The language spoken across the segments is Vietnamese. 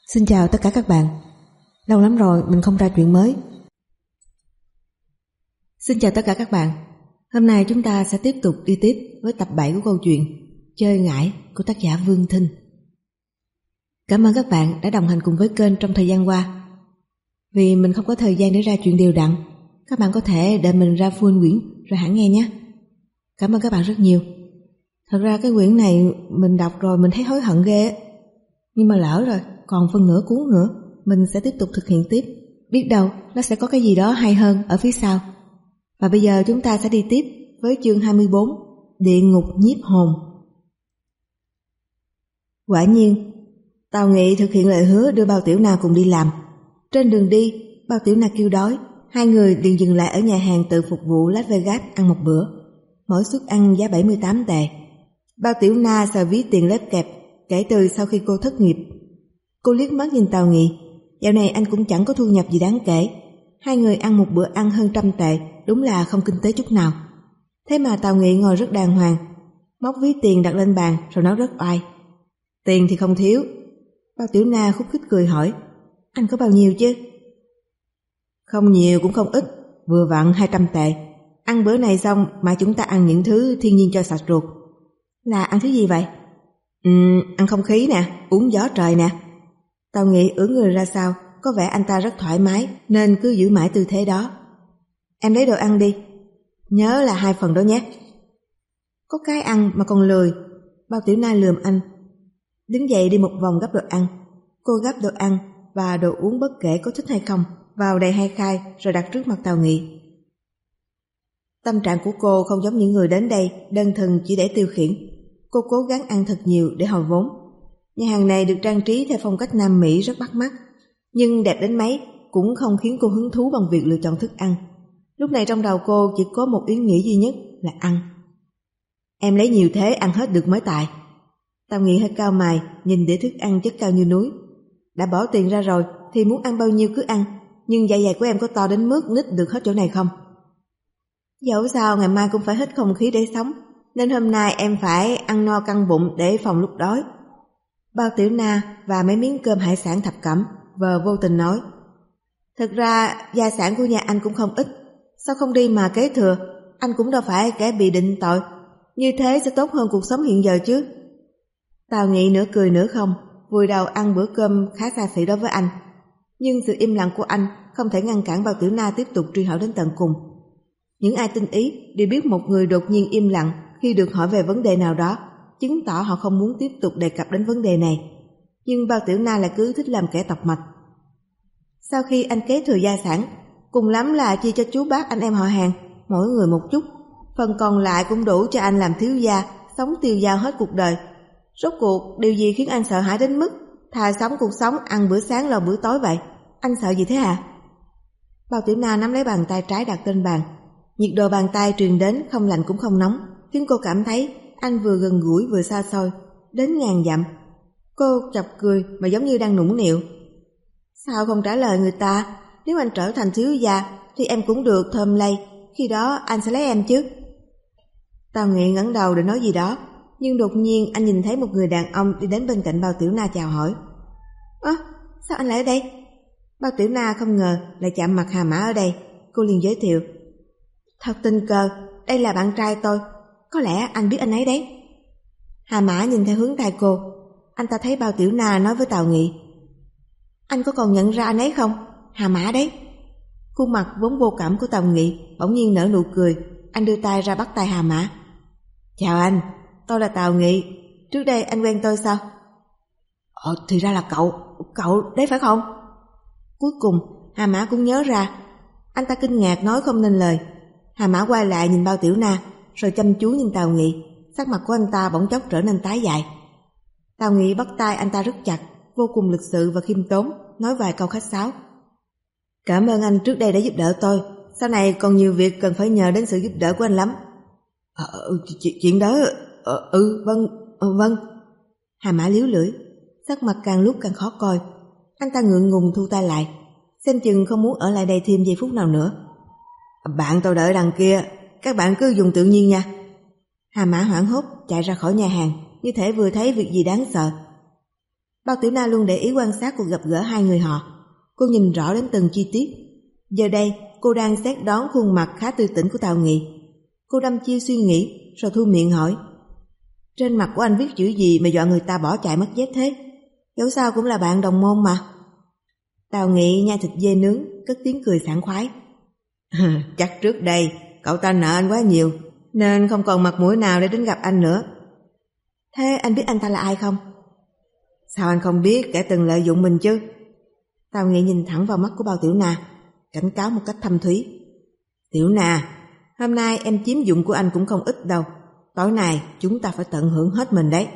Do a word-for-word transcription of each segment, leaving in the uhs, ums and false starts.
Xin chào tất cả các bạn. Lâu lắm rồi mình không ra chuyện mới. Xin chào tất cả các bạn. Hôm nay chúng ta sẽ tiếp tục đi tiếp với tập bảy của câu chuyện Chơi Ngải của tác giả Vương Thinh. Cảm ơn các bạn đã đồng hành cùng với kênh trong thời gian qua. Vì mình không có thời gian để ra chuyện đều đặn, các bạn có thể đợi mình ra full quyển rồi hẳn nghe nhé. Cảm ơn các bạn rất nhiều. Thật ra cái quyển này mình đọc rồi mình thấy hối hận ghê. Nhưng mà lỡ rồi, còn phân nửa cuốn nữa, mình sẽ tiếp tục thực hiện tiếp. Biết đâu nó sẽ có cái gì đó hay hơn ở phía sau. Và bây giờ chúng ta sẽ đi tiếp với chương hai mươi bốn, Địa ngục nhiếp hồn. Quả nhiên, Tào Nghị thực hiện lời hứa đưa Bao Tiểu Na cùng đi làm. Trên đường đi, Bao Tiểu Na kêu đói, hai người liền dừng lại ở nhà hàng tự phục vụ Las Vegas ăn một bữa. Mỗi suất ăn giá bảy mươi tám tệ. Bao Tiểu Na sờ ví tiền lép kẹp kể từ sau khi cô thất nghiệp. Cô liếc mắt nhìn Tào Nghị, dạo này anh cũng chẳng có thu nhập gì đáng kể. Hai người ăn một bữa ăn hơn trăm tệ, đúng là không kinh tế chút nào. Thế mà Tào Nghị ngồi rất đàng hoàng, móc ví tiền đặt lên bàn rồi nói rất oai. Tiền thì không thiếu. Bao Tiểu Na khúc khích cười hỏi, anh có bao nhiêu chứ? Không nhiều cũng không ít, vừa vặn hai trăm tệ. Ăn bữa này xong mà chúng ta ăn những thứ thiên nhiên cho sạch ruột. Là ăn thứ gì vậy? Ừ, ăn không khí nè, uống gió trời nè. Tào Nghị ưỡn người ra sau, có vẻ anh ta rất thoải mái nên cứ giữ mãi tư thế đó. Em lấy đồ ăn đi, nhớ là hai phần đó nhé. Có cái ăn mà còn lười. Bao Tiểu Na lườm anh, đứng dậy đi một vòng gắp đồ ăn. Cô gắp đồ ăn và đồ uống bất kể có thích hay không vào đầy hai khai rồi đặt trước mặt Tào Nghị. Tâm trạng của cô không giống những người đến đây đơn thuần chỉ để tiêu khiển. Cô cố gắng ăn thật nhiều để hồi vốn. Nhà hàng này được trang trí theo phong cách Nam Mỹ rất bắt mắt, nhưng đẹp đến mấy cũng không khiến cô hứng thú bằng việc lựa chọn thức ăn. Lúc này trong đầu cô chỉ có một ý nghĩ duy nhất là ăn. Em lấy nhiều thế ăn hết được mới tài. Tào Nghị hơi cau mày nhìn đĩa thức ăn chất cao như núi. Đã bỏ tiền ra rồi thì muốn ăn bao nhiêu cứ ăn, nhưng dạ dày của em có to đến mức nít được hết chỗ này không? Dẫu sao ngày mai cũng phải hít không khí để sống, nên hôm nay em phải ăn no căng bụng để phòng lúc đói. Bao Tiểu Na và mấy miếng cơm hải sản thập cẩm vờ vô tình nói, thực ra gia sản của nhà anh cũng không ít, sao không đi mà kế thừa? Anh cũng đâu phải kẻ bị định tội, như thế sẽ tốt hơn cuộc sống hiện giờ chứ. Tào Nghị nửa cười nửa không, vùi đầu ăn bữa cơm khá xa xỉ đối với anh. Nhưng sự im lặng của anh không thể ngăn cản Bao Tiểu Na tiếp tục truy hỏi đến tận cùng. Những ai tinh ý đều biết một người đột nhiên im lặng khi được hỏi về vấn đề nào đó, chứng tỏ họ không muốn tiếp tục đề cập đến vấn đề này. Nhưng Bao Tiểu Na lại cứ thích làm kẻ tọc mạch. Sau khi anh kế thừa gia sản, cùng lắm là chia cho chú bác anh em họ hàng, mỗi người một chút, phần còn lại cũng đủ cho anh làm thiếu gia, sống tiêu dao hết cuộc đời. Rốt cuộc điều gì khiến anh sợ hãi đến mức thà sống cuộc sống ăn bữa sáng lo bữa tối vậy? Anh sợ gì thế hả? Bao Tiểu Na nắm lấy bàn tay trái đặt trên bàn. Nhiệt độ bàn tay truyền đến không lạnh cũng không nóng, khiến cô cảm thấy anh vừa gần gũi vừa xa xôi, đến ngàn dặm. Cô chọc cười mà giống như đang nũng nịu. Sao không trả lời người ta? Nếu anh trở thành thiếu gia thì em cũng được thơm lây, khi đó anh sẽ lấy em chứ. Tào Nghị ngẩng đầu để nói gì đó, nhưng đột nhiên anh nhìn thấy một người đàn ông đi đến bên cạnh Bao Tiểu Na chào hỏi. Ơ, à, sao anh lại ở đây? Bao Tiểu Na không ngờ lại chạm mặt Hà Mã ở đây. Cô liền giới thiệu, thật tình cờ, đây là bạn trai tôi, có lẽ anh biết anh ấy đấy. Hà Mã nhìn theo hướng tay cô. Anh ta thấy Bao Tiểu Na nói với Tào Nghị, anh có còn nhận ra anh ấy không? Hà Mã đấy. Khuôn mặt vốn vô cảm của Tào Nghị bỗng nhiên nở nụ cười. Anh đưa tay ra bắt tay Hà Mã. Chào anh, tôi là Tào Nghị. Trước đây anh quen tôi sao? Ờ, thì ra là cậu, cậu đấy phải không? Cuối cùng Hà Mã cũng nhớ ra. Anh ta kinh ngạc nói không nên lời. Hà Mã quay lại nhìn Bao Tiểu Na, rồi chăm chú nhìn Tào Nghị. Sắc mặt của anh ta bỗng chốc trở nên tái dại. Tào Nghị bắt tay anh ta rất chặt, vô cùng lịch sự và khiêm tốn, nói vài câu khách sáo. Cảm ơn anh trước đây đã giúp đỡ tôi, sau này còn nhiều việc cần phải nhờ đến sự giúp đỡ của anh lắm. Ờ, chuyện đó, ờ, ừ, vâng, ờ, vâng. Hà Mã líu lưỡi, sắc mặt càng lúc càng khó coi. Anh ta ngượng ngùng thu tay lại, xem chừng không muốn ở lại đây thêm giây phút nào nữa. Bạn tôi đợi đằng kia, các bạn cứ dùng tự nhiên nha. Hà Mã hoảng hốt chạy ra khỏi nhà hàng, như thể vừa thấy việc gì đáng sợ. Bao Tiểu Na luôn để ý quan sát cuộc gặp gỡ hai người họ. Cô nhìn rõ đến từng chi tiết. Giờ đây cô đang xét đoán khuôn mặt khá tươi tỉnh của Tào Nghị. Cô đăm chiêu suy nghĩ rồi thu miệng hỏi: trên mặt của anh viết chữ gì mà dọa người ta bỏ chạy mất dép thế? Dẫu sao cũng là bạn đồng môn mà. Tào Nghị nhai thịt dê nướng, cất tiếng cười sảng khoái. Chắc trước đây cậu ta nợ anh quá nhiều, nên không còn mặt mũi nào để đến gặp anh nữa. Thế anh biết anh ta là ai không? Sao anh không biết kẻ từng lợi dụng mình chứ? Tào Nghị nhìn thẳng vào mắt của Bao Tiểu Na, cảnh cáo một cách thâm thúy. Tiểu Na, hôm nay em chiếm dụng của anh cũng không ít đâu. Tối nay chúng ta phải tận hưởng hết mình đấy.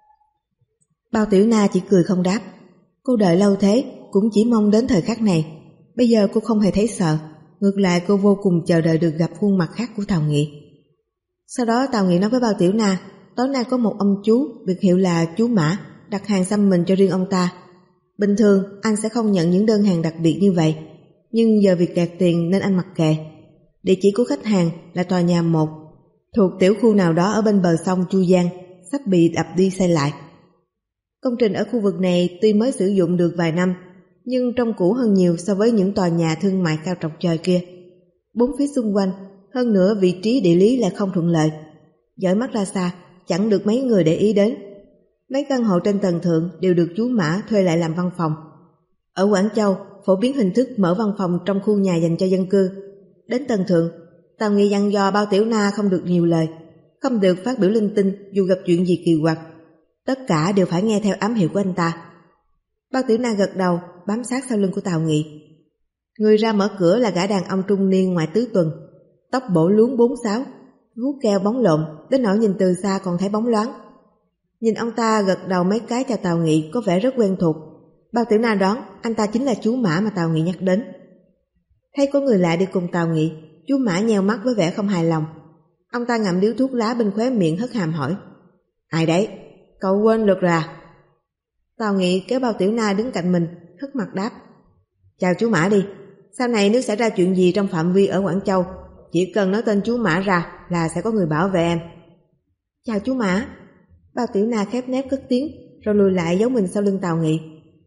Bao Tiểu Na chỉ cười không đáp. Cô đợi lâu thế cũng chỉ mong đến thời khắc này. Bây giờ cô không hề thấy sợ, ngược lại cô vô cùng chờ đợi được gặp khuôn mặt khác của Tào Nghị. Sau đó Tào Nghị nói với Bao Tiểu Na, tối nay có một ông chú, biệt hiệu là chú Mã, đặt hàng xăm mình cho riêng ông ta. Bình thường anh sẽ không nhận những đơn hàng đặc biệt như vậy, nhưng giờ việc kẹt tiền nên anh mặc kệ. Địa chỉ của khách hàng là tòa nhà một, thuộc tiểu khu nào đó ở bên bờ sông Chu Giang, sắp bị đập đi xây lại. Công trình ở khu vực này tuy mới sử dụng được vài năm, nhưng trông cũ hơn nhiều so với những tòa nhà thương mại cao trọc trời kia. Bốn phía xung quanh, hơn nữa vị trí địa lý lại không thuận lợi. Dõi mắt ra xa, chẳng được mấy người để ý đến. Mấy căn hộ trên tầng thượng đều được chú Mã thuê lại làm văn phòng. Ở Quảng Châu, phổ biến hình thức mở văn phòng trong khu nhà dành cho dân cư. Đến tầng thượng, Tào Nghị dặn dò Bao Tiểu Na không được nhiều lời, không được phát biểu linh tinh dù gặp chuyện gì kỳ quặc. Tất cả đều phải nghe theo ám hiệu của anh ta. Bao Tiểu Na gật đầu, bám sát sau lưng của Tào Nghị. Người ra mở cửa là gã đàn ông trung niên ngoài tứ tuần, tóc bổ luống bốn sáu, vuốt keo bóng lộn, đến nỗi nhìn từ xa còn thấy bóng loáng. Nhìn ông ta gật đầu mấy cái chào Tào Nghị có vẻ rất quen thuộc. Bao Tiểu Na đoán anh ta chính là chú Mã mà Tào Nghị nhắc đến. Thấy có người lạ đi cùng Tào Nghị, chú Mã nheo mắt với vẻ không hài lòng. Ông ta ngậm điếu thuốc lá bên khóe miệng hất hàm hỏi: ai đấy? Cậu quên luật à? Tào Nghị kéo Bao Tiểu Na đứng cạnh mình, hất mặt đáp: chào chú Mã đi. Sau này nếu xảy ra chuyện gì trong phạm vi ở Quảng Châu, chỉ cần nói tên chú Mã ra là sẽ có người bảo vệ em. Chào chú Mã. Bao Tiểu Na khép nép cất tiếng, rồi lùi lại giấu mình sau lưng Tào Nghị.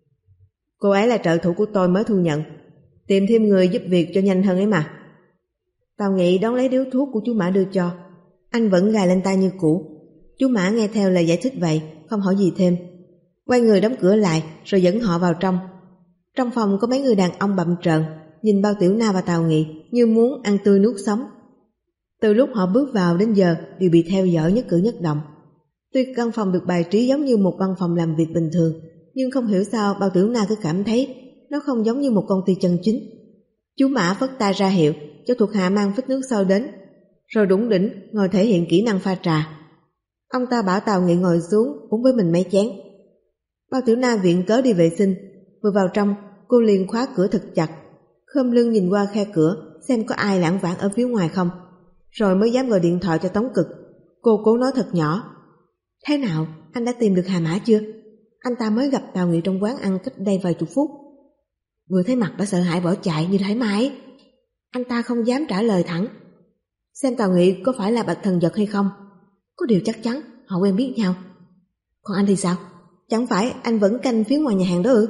Cô ấy là trợ thủ của tôi mới thu nhận, tìm thêm người giúp việc cho nhanh hơn ấy mà. Tào Nghị đón lấy điếu thuốc của chú Mã đưa cho. Anh vẫn gài lên tay như cũ. Chú Mã nghe theo lời giải thích vậy, không hỏi gì thêm. Quay người đóng cửa lại rồi dẫn họ vào trong. Trong phòng có mấy người đàn ông bặm trợn, nhìn Bao Tiểu Na và Tào Nghị như muốn ăn tươi nuốt sống. Từ lúc họ bước vào đến giờ đều bị theo dõi nhất cử nhất động. Tuy căn phòng được bài trí giống như một văn phòng làm việc bình thường, nhưng không hiểu sao Bao Tiểu Na cứ cảm thấy nó không giống như một công ty chân chính. Chú Mã phất tay ra hiệu cho thuộc hạ mang phích nước sôi đến, rồi đủng đỉnh ngồi thể hiện kỹ năng pha trà. Ông ta bảo Tào Nghị ngồi xuống uống với mình mấy chén. Bao Tiểu Na viện cớ đi vệ sinh. Vừa vào trong, cô liền khóa cửa thật chặt, khom lưng nhìn qua khe cửa xem có ai lảng vảng ở phía ngoài không, rồi mới dám gọi điện thoại cho Tống Cực. Cô cố nói thật nhỏ: thế nào, anh đã tìm được Hà Mã chưa? Anh ta mới gặp Tào Nghị trong quán ăn cách đây vài chục phút. Vừa thấy mặt đã sợ hãi bỏ chạy như thoải mái. Anh ta không dám trả lời thẳng, xem Tào Nghị có phải là bạch thần vật hay không. Có điều chắc chắn họ quen biết nhau. Còn anh thì sao? Chẳng phải anh vẫn canh phía ngoài nhà hàng đó ư?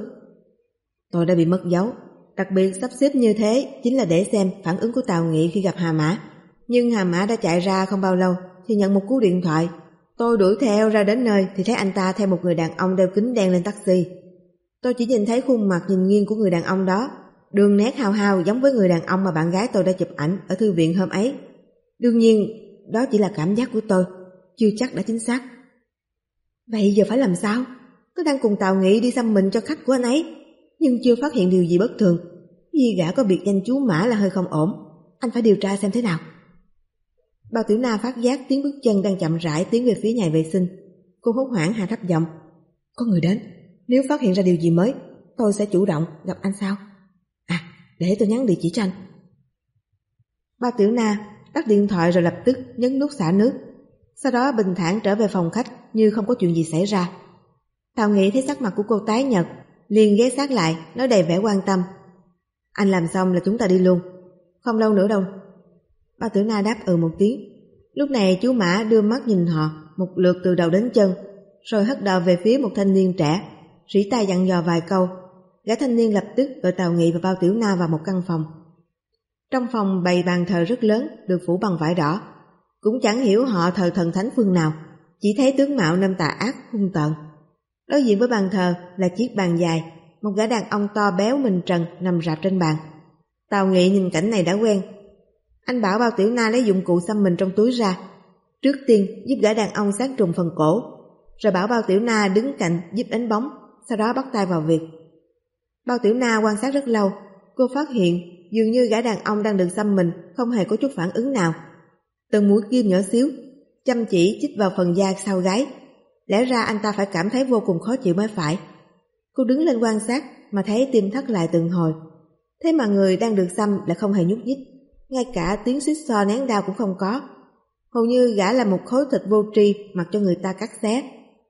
Tôi đã bị mất dấu. Đặc biệt sắp xếp như thế chính là để xem phản ứng của Tào Nghị khi gặp Hà Mã. Nhưng Hà Mã đã chạy ra không bao lâu thì nhận một cú điện thoại. Tôi đuổi theo ra đến nơi thì thấy anh ta theo một người đàn ông đeo kính đen lên taxi. Tôi chỉ nhìn thấy khuôn mặt nhìn nghiêng của người đàn ông đó, đường nét hao hao giống với người đàn ông mà bạn gái tôi đã chụp ảnh ở thư viện hôm ấy. Đương nhiên đó chỉ là cảm giác của tôi, chưa chắc đã chính xác. Vậy giờ phải làm sao? Tôi đang cùng Tào Nghị đi xăm mình cho khách của anh ấy, nhưng chưa phát hiện điều gì bất thường. Vì gã có biệt danh chú Mã là hơi không ổn. Anh phải điều tra xem thế nào. Bao Tiểu Na phát giác tiếng bước chân đang chậm rãi tiến về phía nhà vệ sinh. Cô hốt hoảng hạ thấp giọng: có người đến. Nếu phát hiện ra điều gì mới, tôi sẽ chủ động gặp anh sau. À, để tôi nhắn địa chỉ cho anh. Bao Tiểu Na tắt điện thoại rồi lập tức nhấn nút xả nước. Sau đó bình thản trở về phòng khách như không có chuyện gì xảy ra. Tào Nghị thấy sắc mặt của cô tái nhợt, liền ghé sát lại nói đầy vẻ quan tâm: anh làm xong là chúng ta đi luôn. Không lâu nữa đâu. Bao Tiểu Na đáp ừ một tiếng. Lúc này chú Mã đưa mắt nhìn họ một lượt từ đầu đến chân, rồi hất đầu về phía một thanh niên trẻ, rỉ tai dặn dò vài câu. Gã thanh niên lập tức gọi Tào Nghị và Bao Tiểu Na vào một căn phòng. Trong phòng bày bàn thờ rất lớn, được phủ bằng vải đỏ. Cũng chẳng hiểu họ thờ thần thánh phương nào, chỉ thấy tướng mạo năm tà ác hung tợn. Đối diện với bàn thờ là chiếc bàn dài, một gã đàn ông to béo mình trần nằm rạp trên bàn. Tào Nghị nhìn cảnh này đã quen. Anh bảo Bao Tiểu Na lấy dụng cụ xăm mình trong túi ra. Trước tiên giúp gã đàn ông sát trùng phần cổ, rồi bảo Bao Tiểu Na đứng cạnh giúp đánh bóng, sau đó bắt tay vào việc. Bao Tiểu Na quan sát rất lâu, cô phát hiện dường như gã đàn ông đang được xăm mình không hề có chút phản ứng nào. Từng mũi kim nhỏ xíu, chăm chỉ chích vào phần da sau gáy. Lẽ ra anh ta phải cảm thấy vô cùng khó chịu mới phải. Cô đứng lên quan sát mà thấy tim thắt lại từng hồi. Thế mà người đang được xăm lại không hề nhúc nhích, ngay cả tiếng xích xoa nén đau cũng không có. Hầu như gã là một khối thịt vô tri mặc cho người ta cắt xé.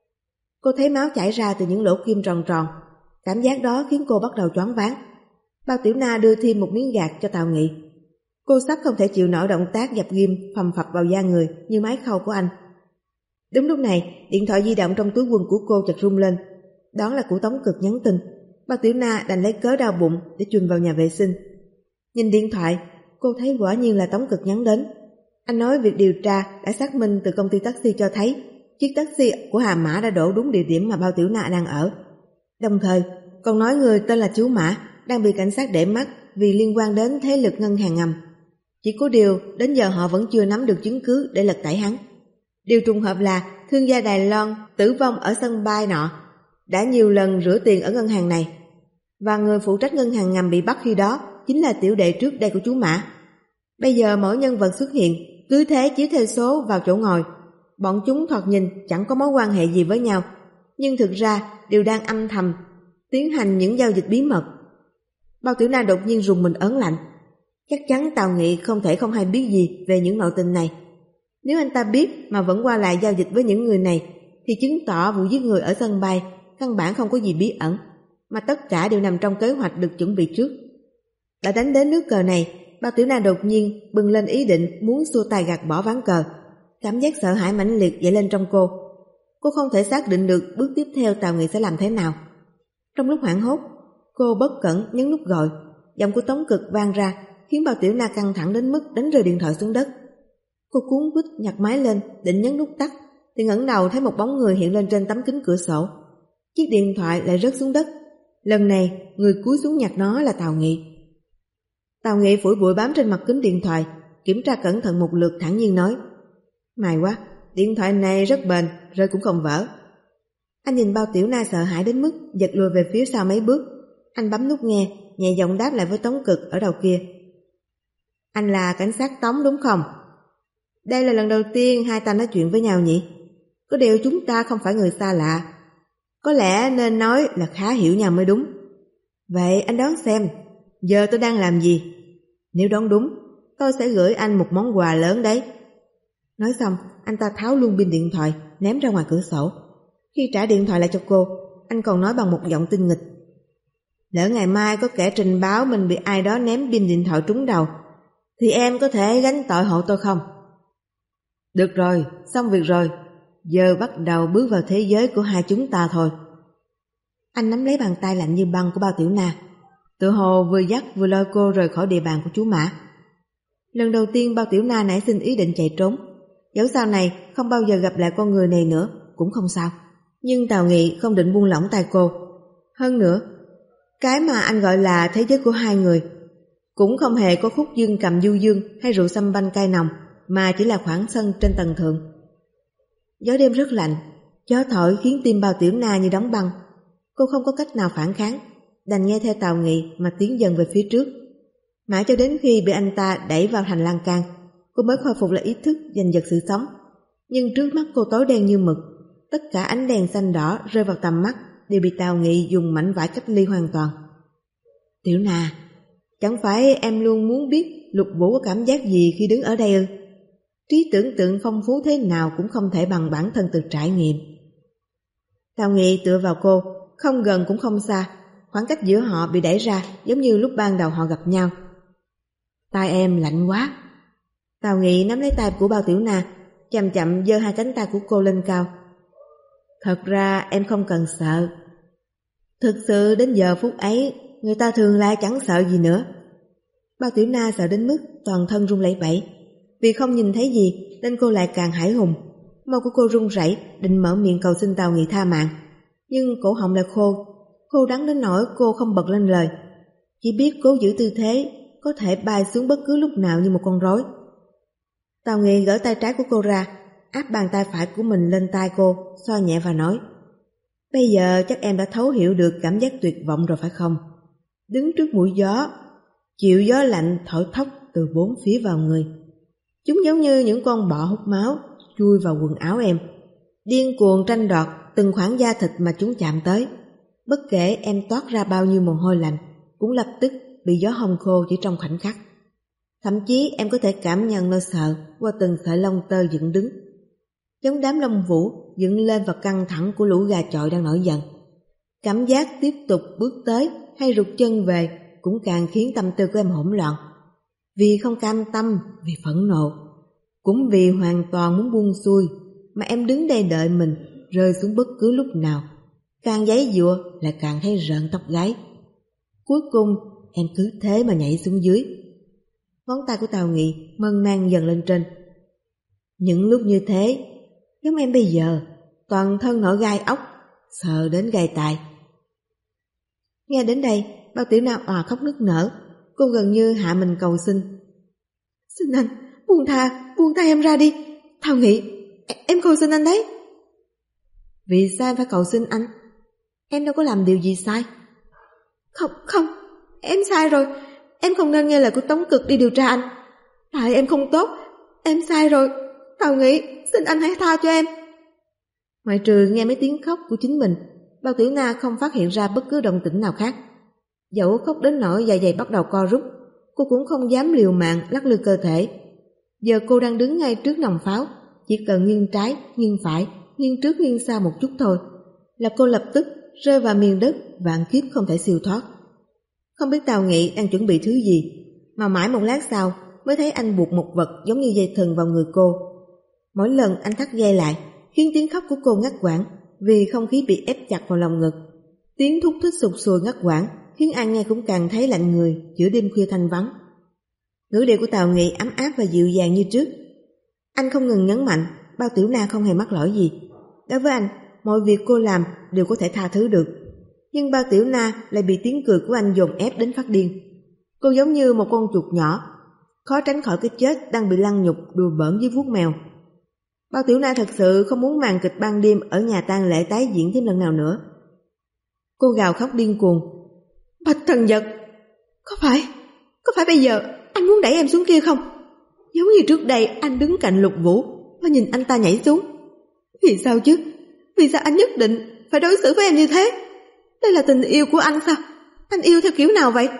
Cô thấy máu chảy ra từ những lỗ kim tròn tròn. Cảm giác đó khiến cô bắt đầu choáng váng. Bao Tiểu Na đưa thêm một miếng gạc cho Tào Nghị. Cô sắp không thể chịu nổi động tác dập ghim phầm phập vào da người như mái khâu của anh. Đúng lúc này, điện thoại di động trong túi quần của cô chợt rung lên. Đó là của Tống Cực nhắn tin. Bao Tiểu Na đành lấy cớ đau bụng để chùm vào nhà vệ sinh. Nhìn điện thoại, cô thấy quả nhiên là Tống Cực nhắn đến. Anh nói việc điều tra đã xác minh từ công ty taxi cho thấy chiếc taxi của Hà Mã đã đổ đúng địa điểm mà Bao Tiểu Na đang ở. Đồng thời, còn nói người tên là chú Mã đang bị cảnh sát để mắt vì liên quan đến thế lực ngân hàng ngầm. Chỉ có điều đến giờ họ vẫn chưa nắm được chứng cứ để lật tẩy hắn. Điều trùng hợp là thương gia Đài Loan tử vong ở sân bay nọ đã nhiều lần rửa tiền ở ngân hàng này, và người phụ trách ngân hàng ngầm bị bắt khi đó chính là tiểu đệ trước đây của chú Mã. Bây giờ mỗi nhân vật xuất hiện cứ thế chiếu theo số vào chỗ ngồi. Bọn chúng thoạt nhìn chẳng có mối quan hệ gì với nhau, nhưng thực ra đều đang âm thầm tiến hành những giao dịch bí mật. Bao Tiểu Na đột nhiên rùng mình ớn lạnh. Chắc chắn Tào Nghị không thể không hay biết gì về những nội tình này. Nếu anh ta biết mà vẫn qua lại giao dịch với những người này thì chứng tỏ vụ giết người ở sân bay căn bản không có gì bí ẩn, mà tất cả đều nằm trong kế hoạch được chuẩn bị trước. Đã đánh đến nước cờ này, Bao Tiểu Na đột nhiên bừng lên ý định muốn xua tay gạt bỏ ván cờ. Cảm giác sợ hãi mãnh liệt dậy lên trong cô. Cô không thể xác định được bước tiếp theo Tào Nghị sẽ làm thế nào. Trong lúc hoảng hốt, cô bất cẩn nhấn nút gọi. Giọng của Tống Cực vang ra khiến Bao Tiểu Na căng thẳng đến mức đánh rơi điện thoại xuống đất. Cô cuống quýt nhặt máy lên định nhấn nút tắt thì ngẩng đầu thấy một bóng người hiện lên trên tấm kính cửa sổ. Chiếc điện thoại lại rớt xuống đất. Lần này người cúi xuống nhặt nó là Tào Nghị. Tào Nghị phủi bụi bám trên mặt kính điện thoại, kiểm tra cẩn thận một lượt thản nhiên nói: "May quá, điện thoại này rất bền, rơi cũng không vỡ." Anh nhìn Bao Tiểu Na sợ hãi đến mức giật lùi về phía sau mấy bước. Anh bấm nút nghe, nhẹ giọng đáp lại với Tống Cực ở đầu kia: "Anh là cảnh sát Tống đúng không? Đây là lần đầu tiên hai ta nói chuyện với nhau nhỉ? Có điều chúng ta không phải người xa lạ, có lẽ nên nói là khá hiểu nhau mới đúng. Vậy anh đoán xem, giờ tôi đang làm gì? Nếu đoán đúng, tôi sẽ gửi anh một món quà lớn đấy." Nói xong, anh ta tháo luôn pin điện thoại, ném ra ngoài cửa sổ. Khi trả điện thoại lại cho cô, anh còn nói bằng một giọng tinh nghịch: "Lỡ ngày mai có kẻ trình báo mình bị ai đó ném pin điện thoại trúng đầu, thì em có thể gánh tội hộ tôi không?" "Được rồi, xong việc rồi. Giờ bắt đầu bước vào thế giới của hai chúng ta thôi." Anh nắm lấy bàn tay lạnh như băng của Bao Tiểu Na, tự hồ vừa dắt vừa lôi cô rời khỏi địa bàn của chú Mã. Lần đầu tiên Bao Tiểu Na nảy sinh ý định chạy trốn. Dẫu sau này không bao giờ gặp lại con người này nữa cũng không sao. Nhưng Tào Nghị không định buông lỏng tay cô. Hơn nữa, cái mà anh gọi là thế giới của hai người cũng không hề có khúc dương cầm du dương hay rượu xăm banh cay nồng, mà chỉ là khoảng sân trên tầng thượng. Gió đêm rất lạnh, gió thổi khiến tim Bao Tiểu Na như đóng băng. Cô không có cách nào phản kháng, đành nghe theo Tào Nghị mà tiến dần về phía trước. Mãi cho đến khi bị anh ta đẩy vào thành lan can, cô mới khôi phục lại ý thức giành giật sự sống. Nhưng trước mắt cô tối đen như mực, tất cả ánh đèn xanh đỏ rơi vào tầm mắt đều bị Tào Nghị dùng mảnh vải cách ly hoàn toàn. "Tiểu Na, chẳng phải em luôn muốn biết Lục Vũ có cảm giác gì khi đứng ở đây ư? Trí tưởng tượng phong phú thế nào cũng không thể bằng bản thân từ trải nghiệm." Tào Nghị tựa vào cô, không gần cũng không xa, khoảng cách giữa họ bị đẩy ra giống như lúc ban đầu họ gặp nhau. "Tai em lạnh quá." Tào Nghị nắm lấy tay của Bao Tiểu Na, chậm chậm giơ hai cánh tay của cô lên cao. "Thật ra em không cần sợ. Thực sự đến giờ phút ấy, người ta thường lại chẳng sợ gì nữa. Bao Tiểu Na sợ đến mức toàn thân run lẩy bẩy. Vì không nhìn thấy gì nên cô lại càng hãi hùng. Môi của cô run rẩy định mở miệng cầu xin Tào Nghị tha mạng, nhưng cổ họng lại khô, khô đắng đến nỗi cô không bật lên lời, chỉ biết cố giữ tư thế có thể bay xuống bất cứ lúc nào như một con rối. Tào Nghị gỡ tay trái của cô ra, áp bàn tay phải của mình lên tai cô, xoa nhẹ và nói: bây giờ chắc em đã thấu hiểu được cảm giác tuyệt vọng rồi phải không? Đứng trước mũi gió, chịu gió lạnh thổi thốc từ bốn phía vào người. Chúng giống như những con bọ hút máu chui vào quần áo em, điên cuồng tranh đoạt từng khoảng da thịt mà chúng chạm tới. Bất kể em toát ra bao nhiêu mồ hôi lạnh, cũng lập tức bị gió hong khô chỉ trong khoảnh khắc. Thậm chí em có thể cảm nhận nỗi sợ qua từng sợi lông tơ dựng đứng, giống đám lông vũ dựng lên và căng thẳng của lũ gà chọi đang nổi giận. Cảm giác tiếp tục bước tới hay rụt chân về cũng càng khiến tâm tư của em hỗn loạn. Vì không cam tâm, vì phẫn nộ, cũng vì hoàn toàn muốn buông xuôi mà em đứng đây đợi mình rơi xuống bất cứ lúc nào. Càng giãy giụa lại càng thấy rợn tóc gáy. Cuối cùng em cứ thế mà nhảy xuống dưới. Ngón tay của Tào Nghị mơn man dần lên trên. Những lúc như thế, giống em bây giờ, toàn thân nổi gai ốc, sợ đến gai tai. Nghe đến đây, Bao Tiểu Na òa khóc nức nở. Cô gần như hạ mình cầu xin: xin anh, buông tha, buông tha em ra đi. Tào Nghị, em cầu xin anh đấy. Vì sao em phải cầu xin anh? Em đâu có làm điều gì sai. Không, không, em sai rồi. Em không nên nghe lời của Tống Cực đi điều tra anh. Tại em không tốt, em sai rồi. Tào Nghị, xin anh hãy tha cho em. Ngoại trừ nghe mấy tiếng khóc của chính mình, Bao Tiểu Na không phát hiện ra bất cứ động tĩnh nào khác. Dẫu khóc đến nỗi dạ dày bắt đầu co rút, cô cũng không dám liều mạng lắc lư cơ thể. Giờ cô đang đứng ngay trước nòng pháo, chỉ cần nghiêng trái, nghiêng phải, nghiêng trước nghiêng sau một chút thôi là cô lập tức rơi vào miền đất vạn kiếp không thể siêu thoát. Không biết Tào Nghị đang chuẩn bị thứ gì, mà mãi một lát sau mới thấy anh buộc một vật giống như dây thừng vào người cô. Mỗi lần anh thắt dây lại khiến tiếng khóc của cô ngắt quãng, vì không khí bị ép chặt vào lòng ngực. Tiếng thúc thích sụt sùi ngắt quãng khiến ai nghe cũng càng thấy lạnh người giữa đêm khuya thanh vắng. Ngữ điệu của Tào Nghị ấm áp và dịu dàng như trước. Anh không ngừng nhấn mạnh Bao Tiểu Na không hề mắc lỗi gì. Đối với anh, mọi việc cô làm đều có thể tha thứ được. Nhưng Bao Tiểu Na lại bị tiếng cười của anh dồn ép đến phát điên. Cô giống như một con chuột nhỏ, khó tránh khỏi cái chết đang bị lăng nhục đùa bỡn với vuốt mèo. Bao Tiểu Na thật sự không muốn màn kịch ban đêm ở nhà tang lễ tái diễn thêm lần nào nữa. Cô gào khóc điên cuồng: Bạch Thần Giật, có phải, có phải bây giờ anh muốn đẩy em xuống kia không? Giống như trước đây anh đứng cạnh Lục Vũ và nhìn anh ta nhảy xuống. Vì sao chứ? Vì sao anh nhất định phải đối xử với em như thế? Đây là tình yêu của anh sao? Anh yêu theo kiểu nào vậy?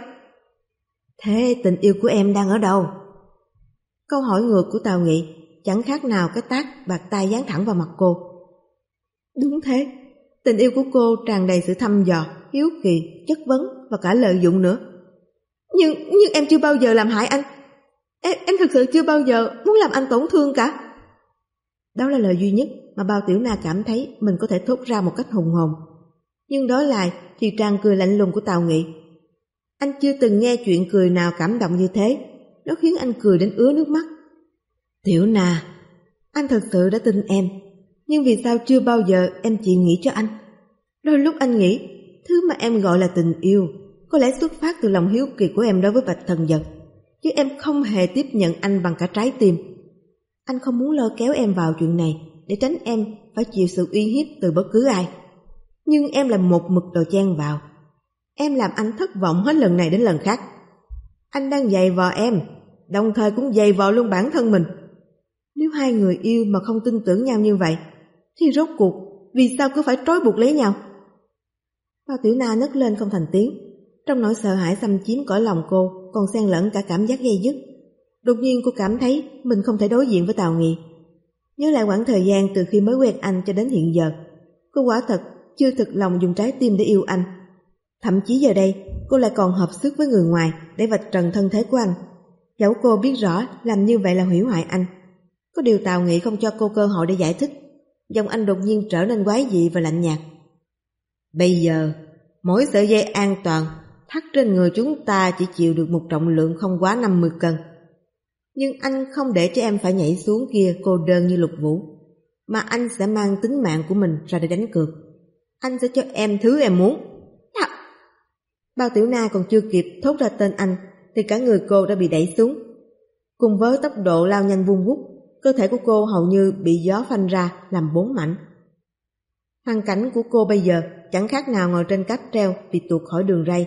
Thế tình yêu của em đang ở đâu? Câu hỏi ngược của Tào Nghị chẳng khác nào cái tát bạt tay giáng thẳng vào mặt cô. Đúng thế, tình yêu của cô tràn đầy sự thăm dò, hiếu kỳ, chất vấn và cả lợi dụng nữa. Nhưng nhưng em chưa bao giờ làm hại anh. Em, em thực sự chưa bao giờ muốn làm anh tổn thương cả. Đó là lời duy nhất mà Bao Tiểu Na cảm thấy mình có thể thốt ra một cách hùng hồn. Nhưng đối lại thì tràn cười lạnh lùng của Tào Nghị. Anh chưa từng nghe chuyện cười nào cảm động như thế. Nó khiến anh cười đến ứa nước mắt. Tiểu Na, anh thật sự đã tin em. Nhưng vì sao chưa bao giờ em chỉ nghĩ cho anh? Đôi lúc anh nghĩ thứ mà em gọi là tình yêu có lẽ xuất phát từ lòng hiếu kỳ của em đối với Bạch Thần Giật, chứ em không hề tiếp nhận anh bằng cả trái tim. Anh không muốn lôi kéo em vào chuyện này để tránh em phải chịu sự uy hiếp từ bất cứ ai. Nhưng em lại một mực đòi chen vào. Em làm anh thất vọng hết lần này đến lần khác. Anh đang giày vò em, đồng thời cũng giày vò luôn bản thân mình. Nếu hai người yêu mà không tin tưởng nhau như vậy, thì rốt cuộc vì sao cứ phải trói buộc lấy nhau? Bao Tiểu Na nấc lên không thành tiếng. Trong nỗi sợ hãi xâm chiếm cõi lòng cô còn xen lẫn cả cảm giác dây dứt. Đột nhiên cô cảm thấy mình không thể đối diện với Tào Nghị. Nhớ lại quãng thời gian từ khi mới quen anh cho đến hiện giờ, cô quả thật chưa thực lòng dùng trái tim để yêu anh. Thậm chí giờ đây cô lại còn hợp sức với người ngoài để vạch trần thân thế của anh. Dẫu cô biết rõ làm như vậy là hủy hoại anh. Có điều Tào Nghị không cho cô cơ hội để giải thích. Giọng anh đột nhiên trở nên quái dị và lạnh nhạt. Bây giờ Mỗi sợi dây an toàn thắt trên người chúng ta chỉ chịu được một trọng lượng không quá năm mươi cân. Nhưng anh không để cho em phải nhảy xuống kia cô đơn như Lục Vũ, mà anh sẽ mang tính mạng của mình ra để đánh cược. Anh sẽ cho em thứ em muốn. Thật. Bao Tiểu Na còn chưa kịp thốt ra tên anh thì cả người cô đã bị đẩy xuống. Cùng với tốc độ lao nhanh vun vút, cơ thể của cô hầu như bị gió phanh ra làm bốn mảnh. Hoàn cảnh của cô bây giờ chẳng khác nào ngồi trên cáp treo bị tuột khỏi đường ray.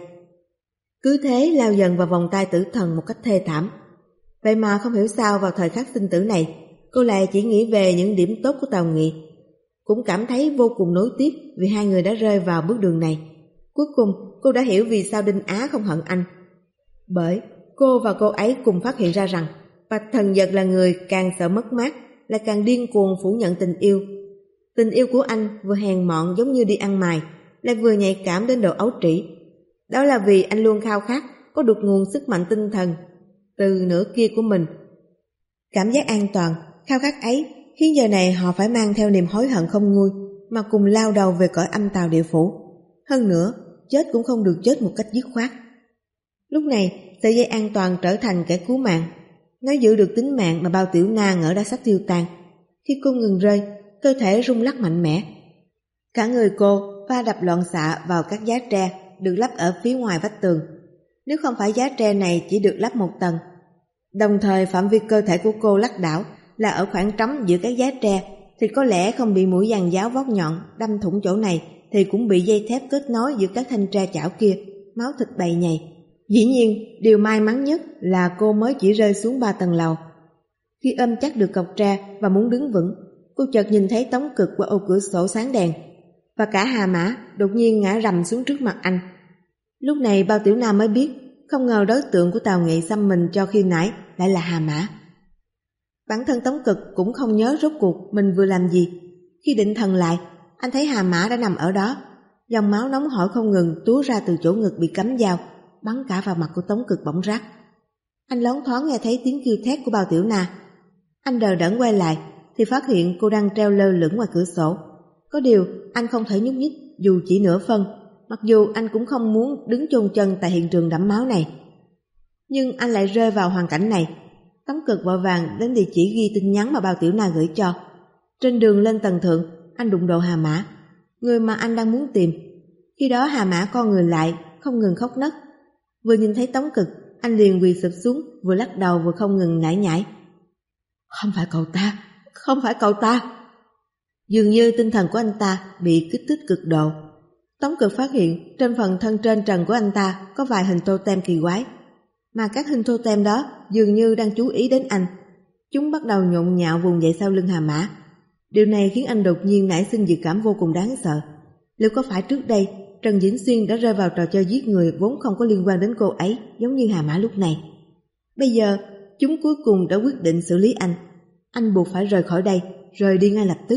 Cứ thế lao dần vào vòng tay tử thần một cách thê thảm. Vậy mà không hiểu sao vào thời khắc sinh tử này, cô lại chỉ nghĩ về những điểm tốt của Tào Nghị. Cũng cảm thấy vô cùng nối tiếc vì hai người đã rơi vào bước đường này. Cuối cùng cô đã hiểu vì sao Đinh Á không hận anh. Bởi cô và cô ấy cùng phát hiện ra rằng Bạch Thần Dật là người càng sợ mất mát, lại càng điên cuồng phủ nhận tình yêu. Tình yêu của anh vừa hèn mọn giống như đi ăn mày, lại vừa nhạy cảm đến độ ấu trĩ. Đó là vì anh luôn khao khát có được nguồn sức mạnh tinh thần từ nửa kia của mình. Cảm giác an toàn, khao khát ấy khiến giờ này họ phải mang theo niềm hối hận không nguôi mà cùng lao đầu về cõi âm tào địa phủ. Hơn nữa, chết cũng không được chết một cách dứt khoát. Lúc này, sợi dây an toàn trở thành kẻ cứu mạng. Nó giữ được tính mạng mà Bao Tiểu Na ngỡ đã sắp tiêu tan. Khi cô ngừng rơi, cơ thể rung lắc mạnh mẽ. Cả người cô va đập loạn xạ vào các giá tre được lắp ở phía ngoài vách tường. Nếu không phải giá tre này chỉ được lắp một tầng. Đồng thời phạm vi cơ thể của cô lắc đảo là ở khoảng trống giữa các giá tre, thì có lẽ không bị mũi giàn giáo vót nhọn đâm thủng chỗ này thì cũng bị dây thép kết nối giữa các thanh tre chảo kia, máu thịt bầy nhầy. Dĩ nhiên, điều may mắn nhất là cô mới chỉ rơi xuống ba tầng lầu. Khi ôm chắc được cọc tre và muốn đứng vững, cô chợt nhìn thấy Tống Cực qua ô cửa sổ sáng đèn, và cả Hà Mã đột nhiên ngã rầm xuống trước mặt anh. Lúc này Bao Tiểu Na mới biết, không ngờ đối tượng của Tào Nghị xăm mình cho khi nãy lại là Hà Mã. Bản thân Tống Cực cũng không nhớ rốt cuộc mình vừa làm gì. Khi định thần lại, anh thấy Hà Mã đã nằm ở đó, dòng máu nóng hổi không ngừng túa ra từ chỗ ngực bị cắm dao, bắn cả vào mặt của Tống Cực bỏng rát. Anh loáng thoáng nghe thấy tiếng kêu thét của Bao Tiểu Na. Anh đờ đẫn quay lại thì phát hiện cô đang treo lơ lửng ngoài cửa sổ. Có điều anh không thể nhúc nhích dù chỉ nửa phân, mặc dù anh cũng không muốn đứng chôn chân tại hiện trường đẫm máu này. Nhưng anh lại rơi vào hoàn cảnh này. Tống Cực vội vàng đến địa chỉ ghi tin nhắn mà Bao Tiểu Na gửi cho. Trên đường lên tầng thượng, anh đụng độ Hà Mã, người mà anh đang muốn tìm. Khi đó Hà Mã co người lại, không ngừng khóc nấc. Vừa nhìn thấy Tống Cực, anh liền quỳ sụp xuống, vừa lắc đầu vừa không ngừng nải nhải. Không phải cậu ta, không phải cậu ta. Dường như tinh thần của anh ta bị kích thích cực độ. Tống Cực phát hiện trên phần thân trên trần của anh ta có vài hình totem kỳ quái, mà các hình totem đó dường như đang chú ý đến anh. Chúng bắt đầu nhộn nhạo vùng dậy sau lưng Hà Mã. Điều này khiến anh đột nhiên nảy sinh dự cảm vô cùng đáng sợ. Liệu có phải trước đây Trần Dĩnh Xuyên đã rơi vào trò chơi giết người vốn không có liên quan đến cô ấy giống như Hà Mã lúc này? Bây giờ chúng cuối cùng đã quyết định xử lý anh. Anh buộc phải rời khỏi đây, rời đi ngay lập tức.